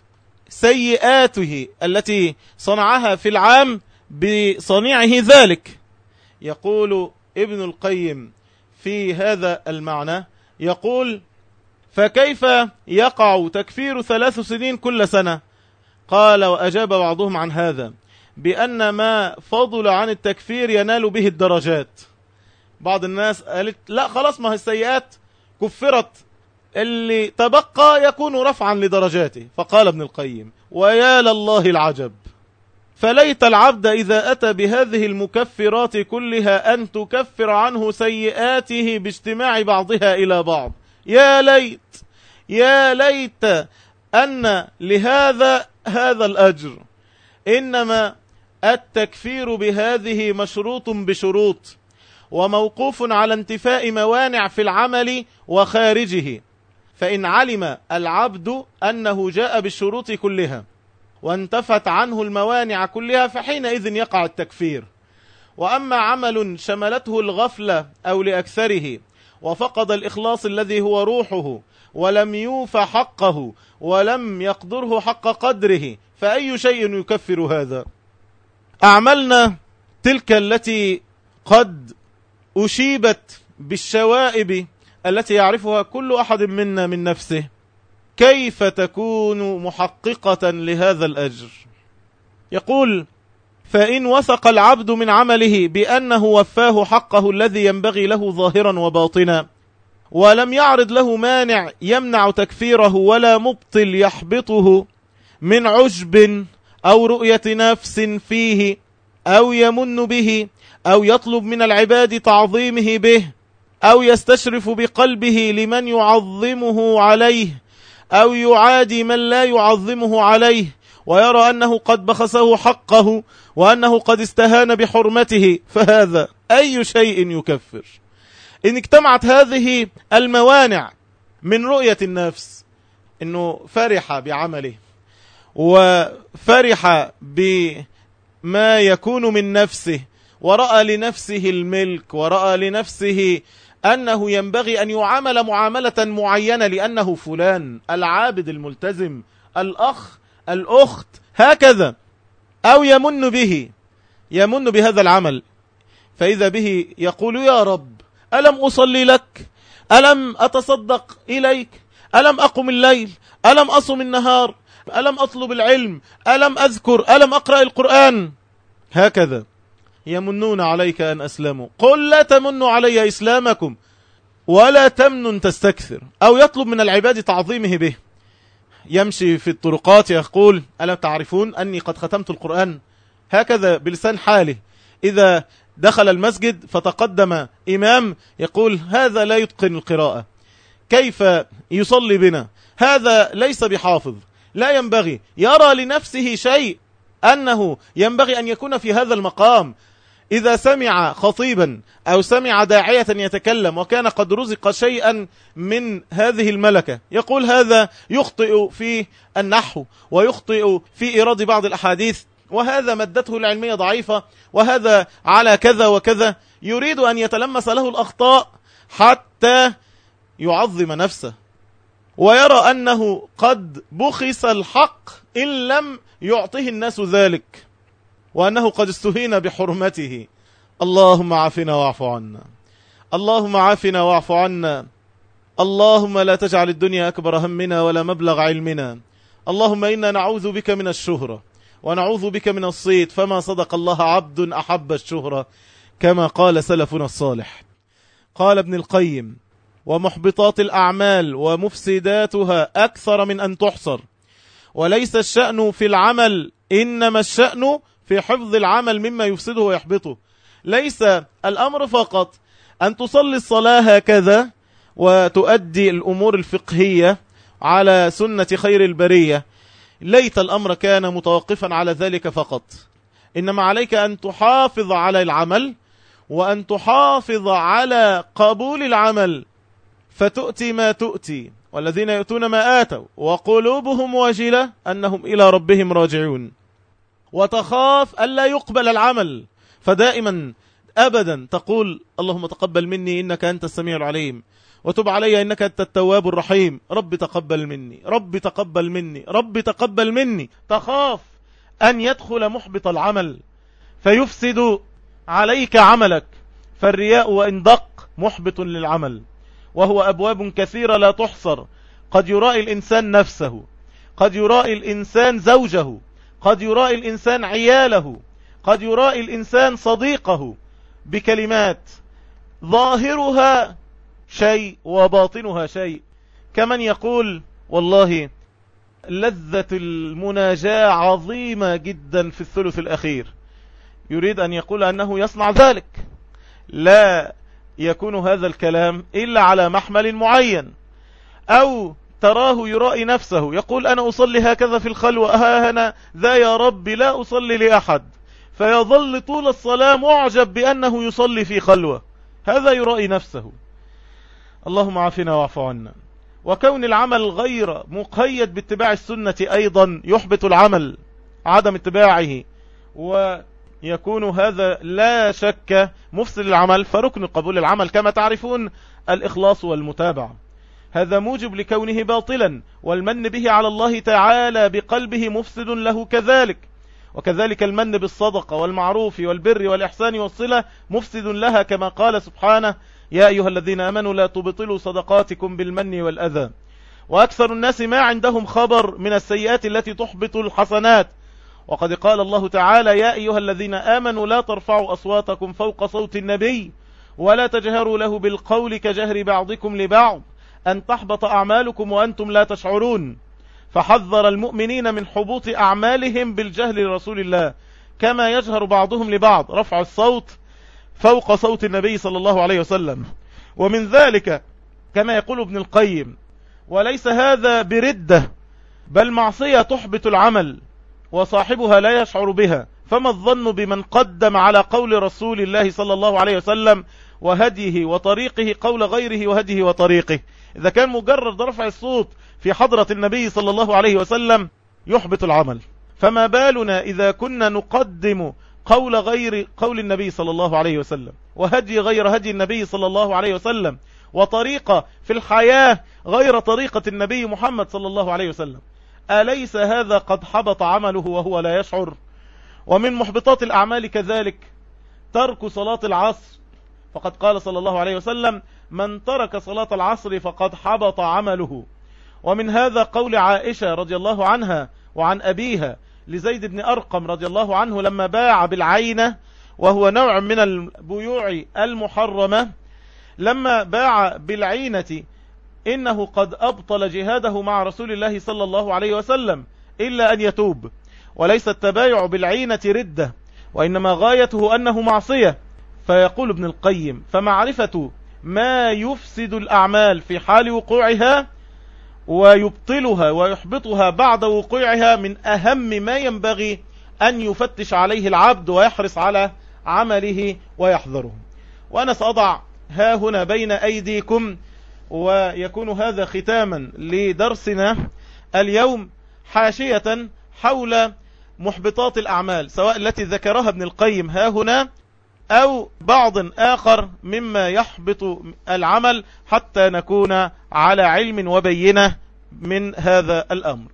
سيئاته التي صنعها في العام بصنيعه ذلك. يقول ابن القيم في هذا المعنى، يقول: فكيف يقع تكفير ثلاث سنين كل سنة؟ قال: وأجاب بعضهم عن هذا بأن ما فضل عن التكفير ينال به الدرجات. بعض الناس قالت: لا خلاص، ما هي السيئات كفرت، اللي تبقى يكون رفعا لدرجاته. فقال ابن القيم: ويا لله العجب، فليت العبد إذا أتى بهذه المكفرات كلها أن تكفر عنه سيئاته باجتماع بعضها إلى بعض. يا ليت يا ليت أن لهذا هذا الأجر. إنما التكفير بهذه مشروط بشروط، وموقوف على انتفاء موانع في العمل وخارجه. فإن علم العبد أنه جاء بالشروط كلها وانتفت عنه الموانع كلها فحينئذ يقع التكفير. وأما عمل شملته الغفلة أو لأكثره وفقد الإخلاص الذي هو روحه ولم يوفى حقه ولم يقدره حق قدره، فأي شيء يكفر هذا؟ أعمالنا تلك التي قد أشيبت بالشوائب التي يعرفها كل أحد منا من نفسه، كيف تكون محققة لهذا الأجر؟ يقول: فإن وثق العبد من عمله بأنه وفاه حقه الذي ينبغي له ظاهرا وباطنا، ولم يعرض له مانع يمنع تكفيره ولا مبطل يحبطه من عجب أو رؤية نفس فيه، أو يمن به، أو يطلب من العباد تعظيمه به، أو يستشرف بقلبه لمن يعظمه عليه، أو يعادي من لا يعظمه عليه، ويرى أنه قد بخسه حقه وأنه قد استهان بحرمته، فهذا أي شيء يكفر؟ إن اجتمعت هذه الموانع من رؤية النفس، إنه فرح بعمله وفرح بما يكون من نفسه، ورأى لنفسه الملك، ورأى لنفسه أنه ينبغي أن يعامل معاملة معينة لأنه فلان العابد الملتزم، الأخ الأخت، هكذا. أو يمن به، يمن بهذا العمل، فإذا به يقول: يا رب، ألم أصلي لك؟ ألم أتصدق إليك؟ ألم أقم الليل؟ ألم أصم النهار؟ ألم أطلب العلم؟ ألم أذكر؟ ألم أقرأ القرآن؟ هكذا. يمنون عليك أن أسلموا، قل لا تمنوا علي إسلامكم، ولا تمنن تستكثر، أو يطلب من العباد تعظيمه به. يمشي في الطرقات يقول ألا تعرفون أني قد ختمت القرآن؟ هكذا بلسان حاله. إذا دخل المسجد فتقدم إمام يقول هذا لا يتقن القراءة، كيف يصلي بنا؟ هذا ليس بحافظ، لا ينبغي. يرى لنفسه شيء أنه ينبغي أن يكون في هذا المقام. إذا سمع خطيبا أو سمع داعية يتكلم وكان قد رزق شيئا من هذه الملكة، يقول هذا يخطئ في النحو ويخطئ في إيراد بعض الأحاديث، وهذا مادته العلمية ضعيفة، وهذا على كذا وكذا. يريد أن يتلمس له الأخطاء حتى يعظم نفسه، ويرى أنه قد بخس الحق إن لم يعطه الناس ذلك، وأنه قد استهين بحرمته. اللهم عافنا واعف عنا، اللهم عافنا واعف عنا، اللهم لا تجعل الدنيا أكبر همنا ولا مبلغ علمنا، اللهم إنا نعوذ بك من الشهرة ونعوذ بك من الصيت، فما صدق الله عبد أحب الشهرة كما قال سلفنا الصالح. قال ابن القيم ومحبطات الأعمال ومفسداتها أكثر من أن تحصر، وليس الشأن في العمل إنما الشأن في حفظ العمل مما يفسده ويحبطه. ليس الأمر فقط أن تصلي الصلاة هكذا وتؤدي الأمور الفقهية على سنة خير البرية، ليت الأمر كان متوقفا على ذلك فقط، إنما عليك أن تحافظ على العمل وأن تحافظ على قبول العمل، فتؤتي ما تؤتي والذين يؤتون ما آتوا وقلوبهم واجلة أنهم إلى ربهم راجعون، وتخاف ألا يقبل العمل، فدائما أبدا تقول اللهم تقبل مني إنك أنت السميع العليم، وتب علي إنك أنت التواب الرحيم، رب تقبل مني، رب تقبل مني، رب تقبل مني. تخاف أن يدخل محبط العمل فيفسد عليك عملك، فالرياء وإن دق محبط للعمل، وهو أبواب كثيرة لا تحصر. قد يرائي الإنسان نفسه، قد يرائي الإنسان زوجه، قد يرائي الإنسان عياله، قد يرائي الإنسان صديقه بكلمات ظاهرها شيء وباطنها شيء، كمن يقول والله لذة المناجاة عظيمة جدا في الثلث الأخير، يريد أن يقول أنه يصنع ذلك. لا يكون هذا الكلام إلا على محمل معين. أو تراه يرائي نفسه يقول أنا أصلي هكذا في الخلوة، ها أنا ذا يا ربي لا أصلي لأحد، فيظل طول الصلاة معجب بأنه يصلي في خلوة، هذا يرائي نفسه. اللهم عافنا واعف عنا. وكون العمل غير مقيد باتباع السنة أيضا يحبط العمل، عدم اتباعه، ويكون هذا لا شك مفسد العمل. فركن قبول العمل كما تعرفون الإخلاص والمتابعة، هذا موجب لكونه باطلا، والمن به على الله تعالى بقلبه مفسد له كذلك. وكذلك المن بالصدقة والمعروف والبر والإحسان والصلة مفسد لها، كما قال سبحانه يا أيها الذين آمنوا لا تبطلوا صدقاتكم بالمن والأذى. وأكثر الناس ما عندهم خبر من السيئات التي تحبط الحسنات، وقد قال الله تعالى يا أيها الذين آمنوا لا ترفعوا أصواتكم فوق صوت النبي ولا تجهروا له بالقول كجهر بعضكم لبعض أن تحبط أعمالكم وأنتم لا تشعرون. فحذر المؤمنين من حبوط أعمالهم بالجهل لرسول الله، كما يجهر بعضهم لبعض، رفع الصوت فوق صوت النبي صلى الله عليه وسلم. ومن ذلك كما يقول ابن القيم وليس هذا بردة بل معصية تحبط العمل وصاحبها لا يشعر بها. فما الظن بمن قدم على قول رسول الله صلى الله عليه وسلم وهديه وطريقه قول غيره وهديه وطريقه؟ إذا كان مجرد رفع الصوت في حضرة النبي صلى الله عليه وسلم يحبط العمل، فما بالنا إذا كنا نقدم قول غير قول النبي صلى الله عليه وسلم، وهدي غير هدي النبي صلى الله عليه وسلم، وطريقة في الحياة غير طريقة النبي محمد صلى الله عليه وسلم؟ أليس هذا قد حبط عمله وهو لا يشعر؟ ومن محبطات الأعمال كذلك ترك صلاة العصر، فقد قال صلى الله عليه وسلم من ترك صلاة العصر فقد حبط عمله. ومن هذا قول عائشة رضي الله عنها وعن أبيها لزيد بن أرقم رضي الله عنه لما باع بالعينة، وهو نوع من البيوع المحرمة، لما باع بالعينة إنه قد أبطل جهاده مع رسول الله صلى الله عليه وسلم إلا أن يتوب، وليس التبايع بالعينة ردة، وإنما غايته أنه معصية. فيقول ابن القيم: فمعرفة ما يفسد الأعمال في حال وقوعها ويبطلها ويحبطها بعد وقوعها من أهم ما ينبغي أن يفتش عليه العبد ويحرص على عمله ويحذره. وأنا سأضع ها هنا بين أيديكم، ويكون هذا ختاما لدرسنا اليوم، حاشية حول محبطات الأعمال، سواء التي ذكرها ابن القيم ها هنا أو بعض آخر مما يحبط العمل، حتى نكون على علم وبينة من هذا الأمر.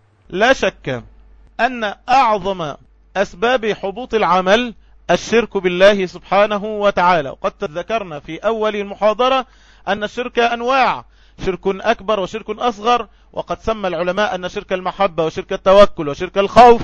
لا شك أن أعظم أسباب حبوط العمل الشرك بالله سبحانه وتعالى. وقد ذكرنا في أول المحاضرة أن الشرك أنواع، شرك أكبر وشرك أصغر، وقد سمى العلماء أن شرك المحبة وشرك التوكل وشرك الخوف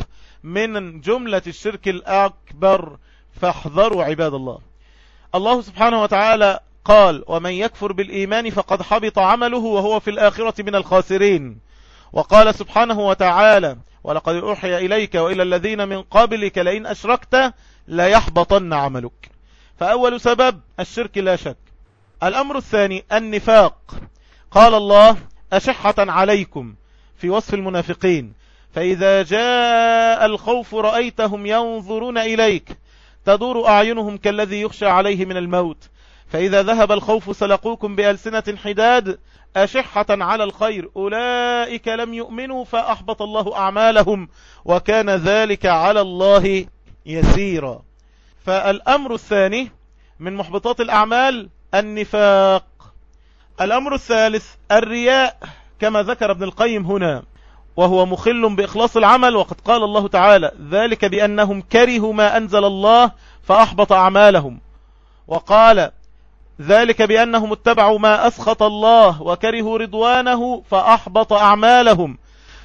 من جملة الشرك الأكبر، فاحذروا عباد الله. الله سبحانه وتعالى قال: ومن يكفر بالإيمان فقد حبط عمله وهو في الآخرة من الخاسرين. وقال سبحانه وتعالى: ولقد أوحي إليك وإلى الذين من قبلك لئن أشركت ليحبطن عملك. فأول سبب الشرك لا شك. الأمر الثاني النفاق. قال الله: أشحة عليكم في وصف المنافقين، فإذا جاء الخوف رأيتهم ينظرون إليك تدور أعينهم كالذي يخشى عليه من الموت، فإذا ذهب الخوف سلقوكم بألسنة حداد أشحة على الخير أولئك لم يؤمنوا فأحبط الله أعمالهم وكان ذلك على الله يسيرا. فالأمر الثاني من محبطات الأعمال النفاق. الأمر الثالث الرياء، كما ذكر ابن القيم هنا، وهو مخل بإخلاص العمل. وقد قال الله تعالى: ذلك بأنهم كرهوا ما أنزل الله فأحبط أعمالهم. وقال: ذلك بأنهم اتبعوا ما أسخط الله وكرهوا رضوانه فأحبط أعمالهم.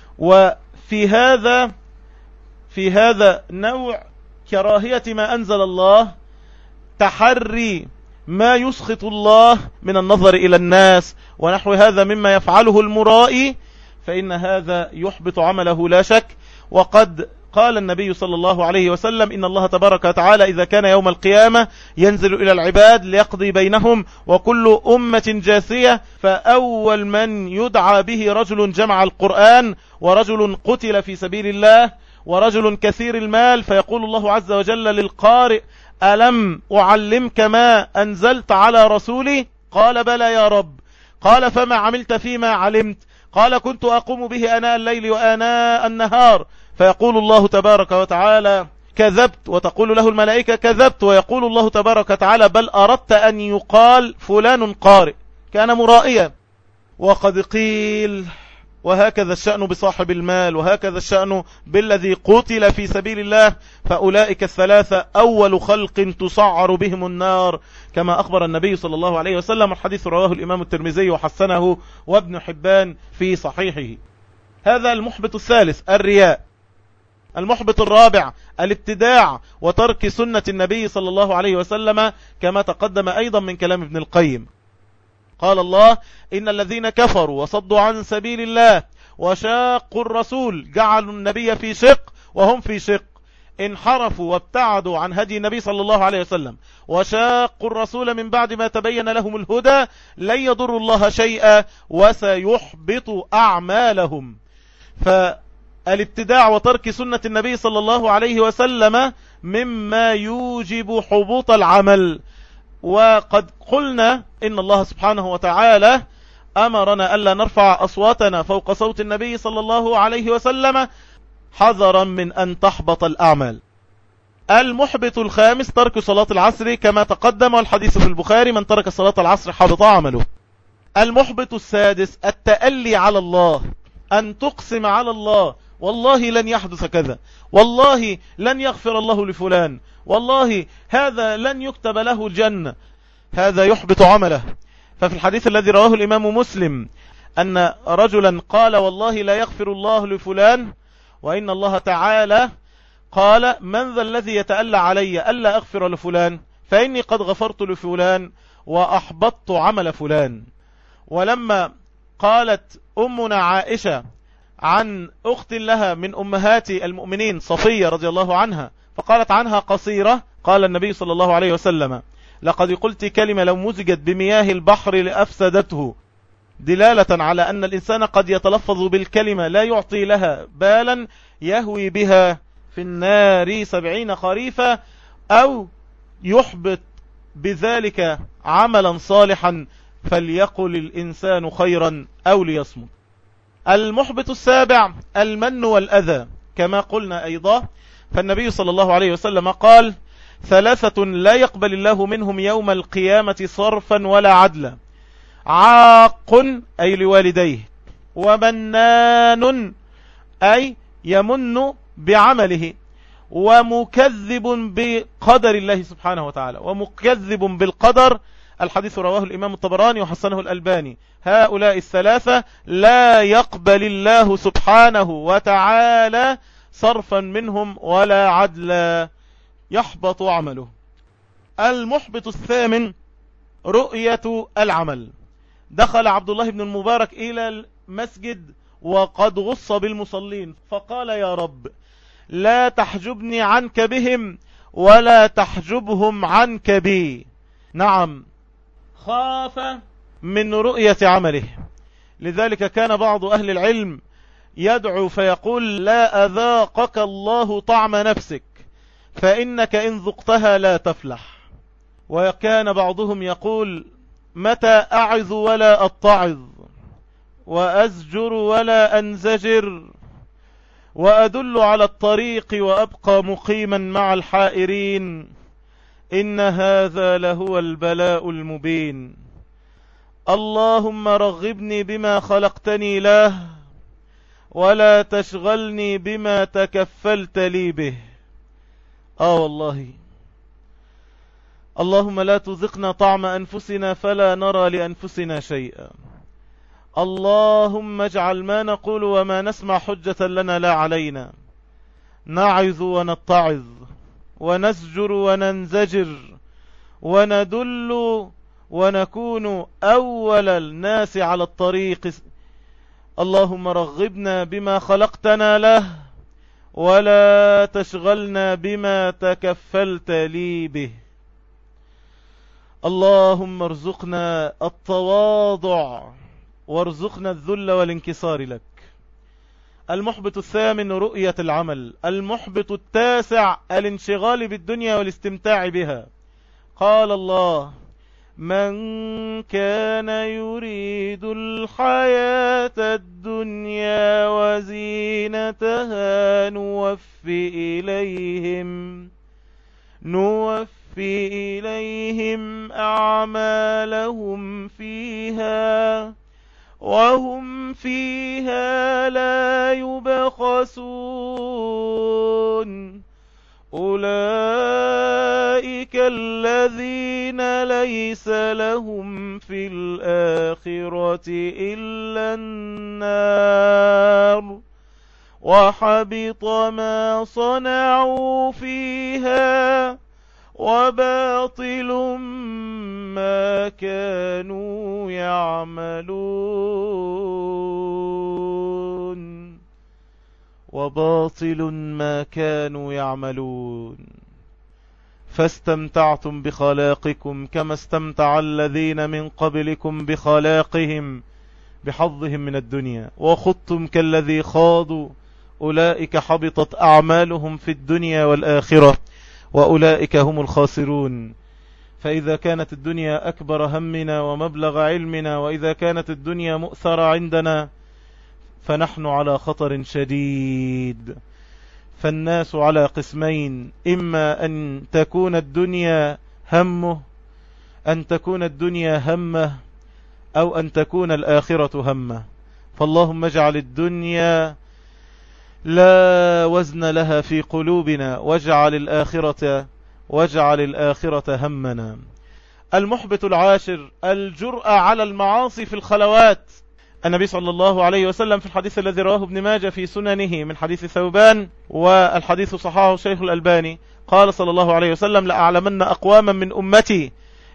وفي هذا في هذا نوع كراهية ما أنزل الله تحري ما يسخط الله من النظر إلى الناس ونحو هذا مما يفعله المرائي، فإن هذا يحبط عمله لا شك. وقد قال النبي صلى الله عليه وسلم: إن الله تبارك وتعالى إذا كان يوم القيامة ينزل إلى العباد ليقضي بينهم وكل أمة جاثية، فأول من يدعى به رجل جمع القرآن ورجل قتل في سبيل الله ورجل كثير المال، فيقول الله عز وجل للقارئ: ألم أعلمك ما أنزلت على رسولي؟ قال: بلى يا رب. قال: فما عملت فيما علمت؟ قال: كنت أقوم به آناء الليل وآناء النهار. فيقول الله تبارك وتعالى: كذبت. وتقول له الملائكة: كذبت. ويقول الله تبارك وتعالى: بل أردت أن يقال فلان قارئ، كان مرائيا. وقد قيل: وهكذا الشأن بصاحب المال، وهكذا الشأن بالذي قتل في سبيل الله، فأولئك الثلاثة أول خلق تسعر بهم النار، كما أخبر النبي صلى الله عليه وسلم. الحديث رواه الإمام الترمذي وحسنه وابن حبان في صحيحه. هذا المحبط الثالث الرياء. المحبط الرابع الابتداع وترك سنة النبي صلى الله عليه وسلم، كما تقدم أيضا من كلام ابن القيم. قال الله: إن الذين كفروا وصدوا عن سبيل الله وشاقوا الرسول جعلوا النبي في شق وهم في شق، انحرفوا وابتعدوا عن هدي النبي صلى الله عليه وسلم وشاقوا الرسول من بعد ما تبين لهم الهدى لن يضروا الله شيئا وسيحبط أعمالهم. فالابتداع وترك سنة النبي صلى الله عليه وسلم مما يوجب حبوط العمل. وقد قلنا إن الله سبحانه وتعالى أمرنا ألا نرفع أصواتنا فوق صوت النبي صلى الله عليه وسلم حذرا من أن تحبط الأعمال. المحبط الخامس ترك صلاة العصر، كما تقدم والحديث في البخاري: من ترك صلاة العصر حبط عمله. المحبط السادس التألي على الله، أن تقسم على الله: والله لن يحدث كذا، والله لن يغفر الله لفلان، والله هذا لن يكتب له الجنة. هذا يحبط عمله. ففي الحديث الذي رواه الإمام مسلم أن رجلا قال: والله لا يغفر الله لفلان، وإن الله تعالى قال: من ذا الذي يتألى علي ألا أغفر لفلان، فإني قد غفرت لفلان وأحبطت عمل فلان. ولما قالت أمنا عائشة عن أخت لها من أمهات المؤمنين صفية رضي الله عنها فقالت عنها قصيرة، قال النبي صلى الله عليه وسلم: لقد قلت كلمة لو مزجت بمياه البحر لأفسدته، دلالة على أن الإنسان قد يتلفظ بالكلمة لا يعطي لها بالا يهوي بها في النار سبعين خريفا، أو يحبط بذلك عملا صالحا، فليقل الإنسان خيرا أو ليصمت. المحبط السابع المن والأذى، كما قلنا أيضا، فالنبي صلى الله عليه وسلم قال: ثلاثة لا يقبل الله منهم يوم القيامة صرفا ولا عدلا: عاق أي لوالديه، ومنان أي يمن بعمله، ومكذب بقدر الله سبحانه وتعالى. ومكذب بالقدر، الحديث رواه الإمام الطبراني وحسنه الألباني. هؤلاء الثلاثة لا يقبل الله سبحانه وتعالى صرفا منهم ولا عدلا، يحبط عمله. المحبط الثامن رؤية العمل. دخل عبد الله بن المبارك إلى المسجد وقد غص بالمصلين، فقال: يا رب لا تحجبني عنك بهم ولا تحجبهم عنك بي. نعم، خاف من رؤية عمله. لذلك كان بعض أهل العلم يدعو فيقول: لا أذاقك الله طعم نفسك، فإنك إن ذقتها لا تفلح. وكان بعضهم يقول: متى أعظ ولا أتعظ، وأزجر ولا أنزجر، وأدل على الطريق وأبقى مقيما مع الحائرين، إن هذا لهو البلاء المبين. اللهم رغبني بما خلقتني له، ولا تشغلني بما تكفلت لي به. آه والله، اللهم لا تذقنا طعم أنفسنا فلا نرى لأنفسنا شيئا. اللهم اجعل ما نقول وما نسمع حجة لنا لا علينا. نعظ ونتعظ، ونسجر وننزجر، وندل ونكون أول الناس على الطريق. اللهم رغبنا بما خلقتنا له، ولا تشغلنا بما تكفلت لي به. اللهم ارزقنا التواضع، وارزقنا الذل والانكسار لك. المحبط الثامن رؤية العمل. المحبط التاسع الانشغال بالدنيا والاستمتاع بها. قال الله: من كان يريد الحياة الدنيا وزينتها نوفي إليهم نوفي إليهم أعمالهم فيها وهم فيها لا يبخسون. أولئك الذين ليس لهم في الآخرة إلا النار، وحبط ما صنعوا فيها، وباطل ما كانوا يعملون وباطل ما كانوا يعملون فاستمتعتم بخلاقكم كما استمتع الذين من قبلكم بخلاقهم بحظهم من الدنيا، وخضتم كالذي خاضوا، أولئك حبطت أعمالهم في الدنيا والآخرة، وأولئك هم الخاسرون. فإذا كانت الدنيا أكبر همنا ومبلغ علمنا، وإذا كانت الدنيا مؤثرة عندنا، فنحن على خطر شديد. فالناس على قسمين: إما أن تكون الدنيا همه أن تكون الدنيا همه أو أن تكون الآخرة همه. فاللهم اجعل الدنيا لا وزن لها في قلوبنا، واجعل الآخرة واجعل الآخرة همنا. المحبط العاشر الجرأة على المعاصي في الخلوات. النبي صلى الله عليه وسلم في الحديث الذي رواه ابن ماجه في سننه من حديث ثوبان، والحديث صححه الشيخ الألباني، قال صلى الله عليه وسلم: لأعلمن أقواما من أمتي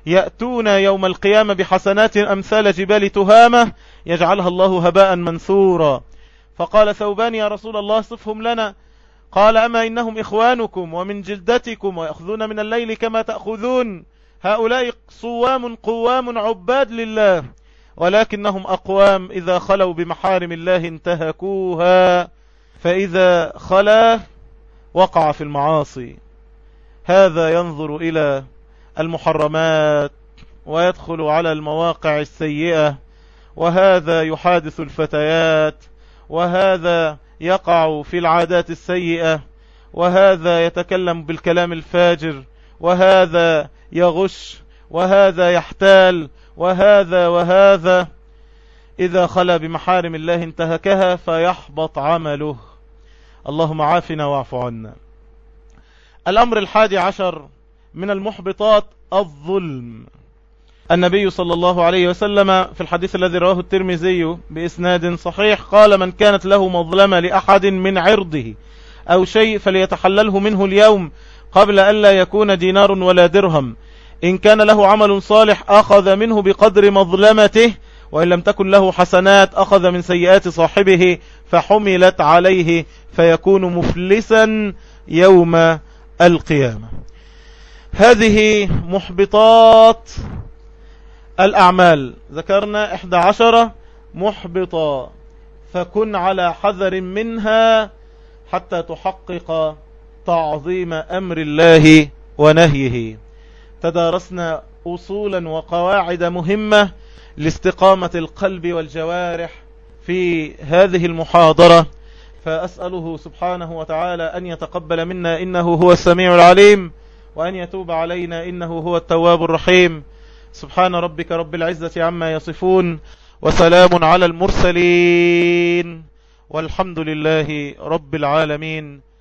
يأتون يوم القيامة بحسنات أمثال جبال تهامة يجعلها الله هباء منثورا. فقال ثوبان يا رسول الله صفهم لنا. قال أما إنهم إخوانكم ومن جلدتكم ويأخذون من الليل كما تأخذون. هؤلاء صوام قوام عباد لله، ولكنهم أقوام إذا خلوا بمحارم الله انتهكوها، فإذا خلا وقع في المعاصي. هذا ينظر إلى المحرمات ويدخل على المواقع السيئة، وهذا يحادث الفتيات، وهذا يقع في العادات السيئة، وهذا يتكلم بالكلام الفاجر، وهذا يغش، وهذا يحتال، وهذا وهذا. إذا خلا بمحارم الله انتهكها فيحبط عمله. اللهم عافنا واعف عنا. الأمر الحادي عشر من المحبطات الظلم. النبي صلى الله عليه وسلم في الحديث الذي رواه الترمذي بإسناد صحيح قال: من كانت له مظلمة لأحد من عرضه أو شيء فليتحلله منه اليوم قبل أن لا يكون دينار ولا درهم. إن كان له عمل صالح أخذ منه بقدر مظلمته، وإن لم تكن له حسنات أخذ من سيئات صاحبه فحملت عليه فيكون مفلسا يوم القيامة. هذه محبطات الأعمال، ذكرنا إحدى عشرة محبطة، فكن على حذر منها حتى تحقق تعظيم أمر الله ونهيه. تدارسنا أصولا وقواعد مهمة لاستقامة القلب والجوارح في هذه المحاضرة، فأسأله سبحانه وتعالى أن يتقبل منا إنه هو السميع العليم، وأن يتوب علينا إنه هو التواب الرحيم. سبحان ربك رب العزة عما يصفون، وسلام على المرسلين، والحمد لله رب العالمين.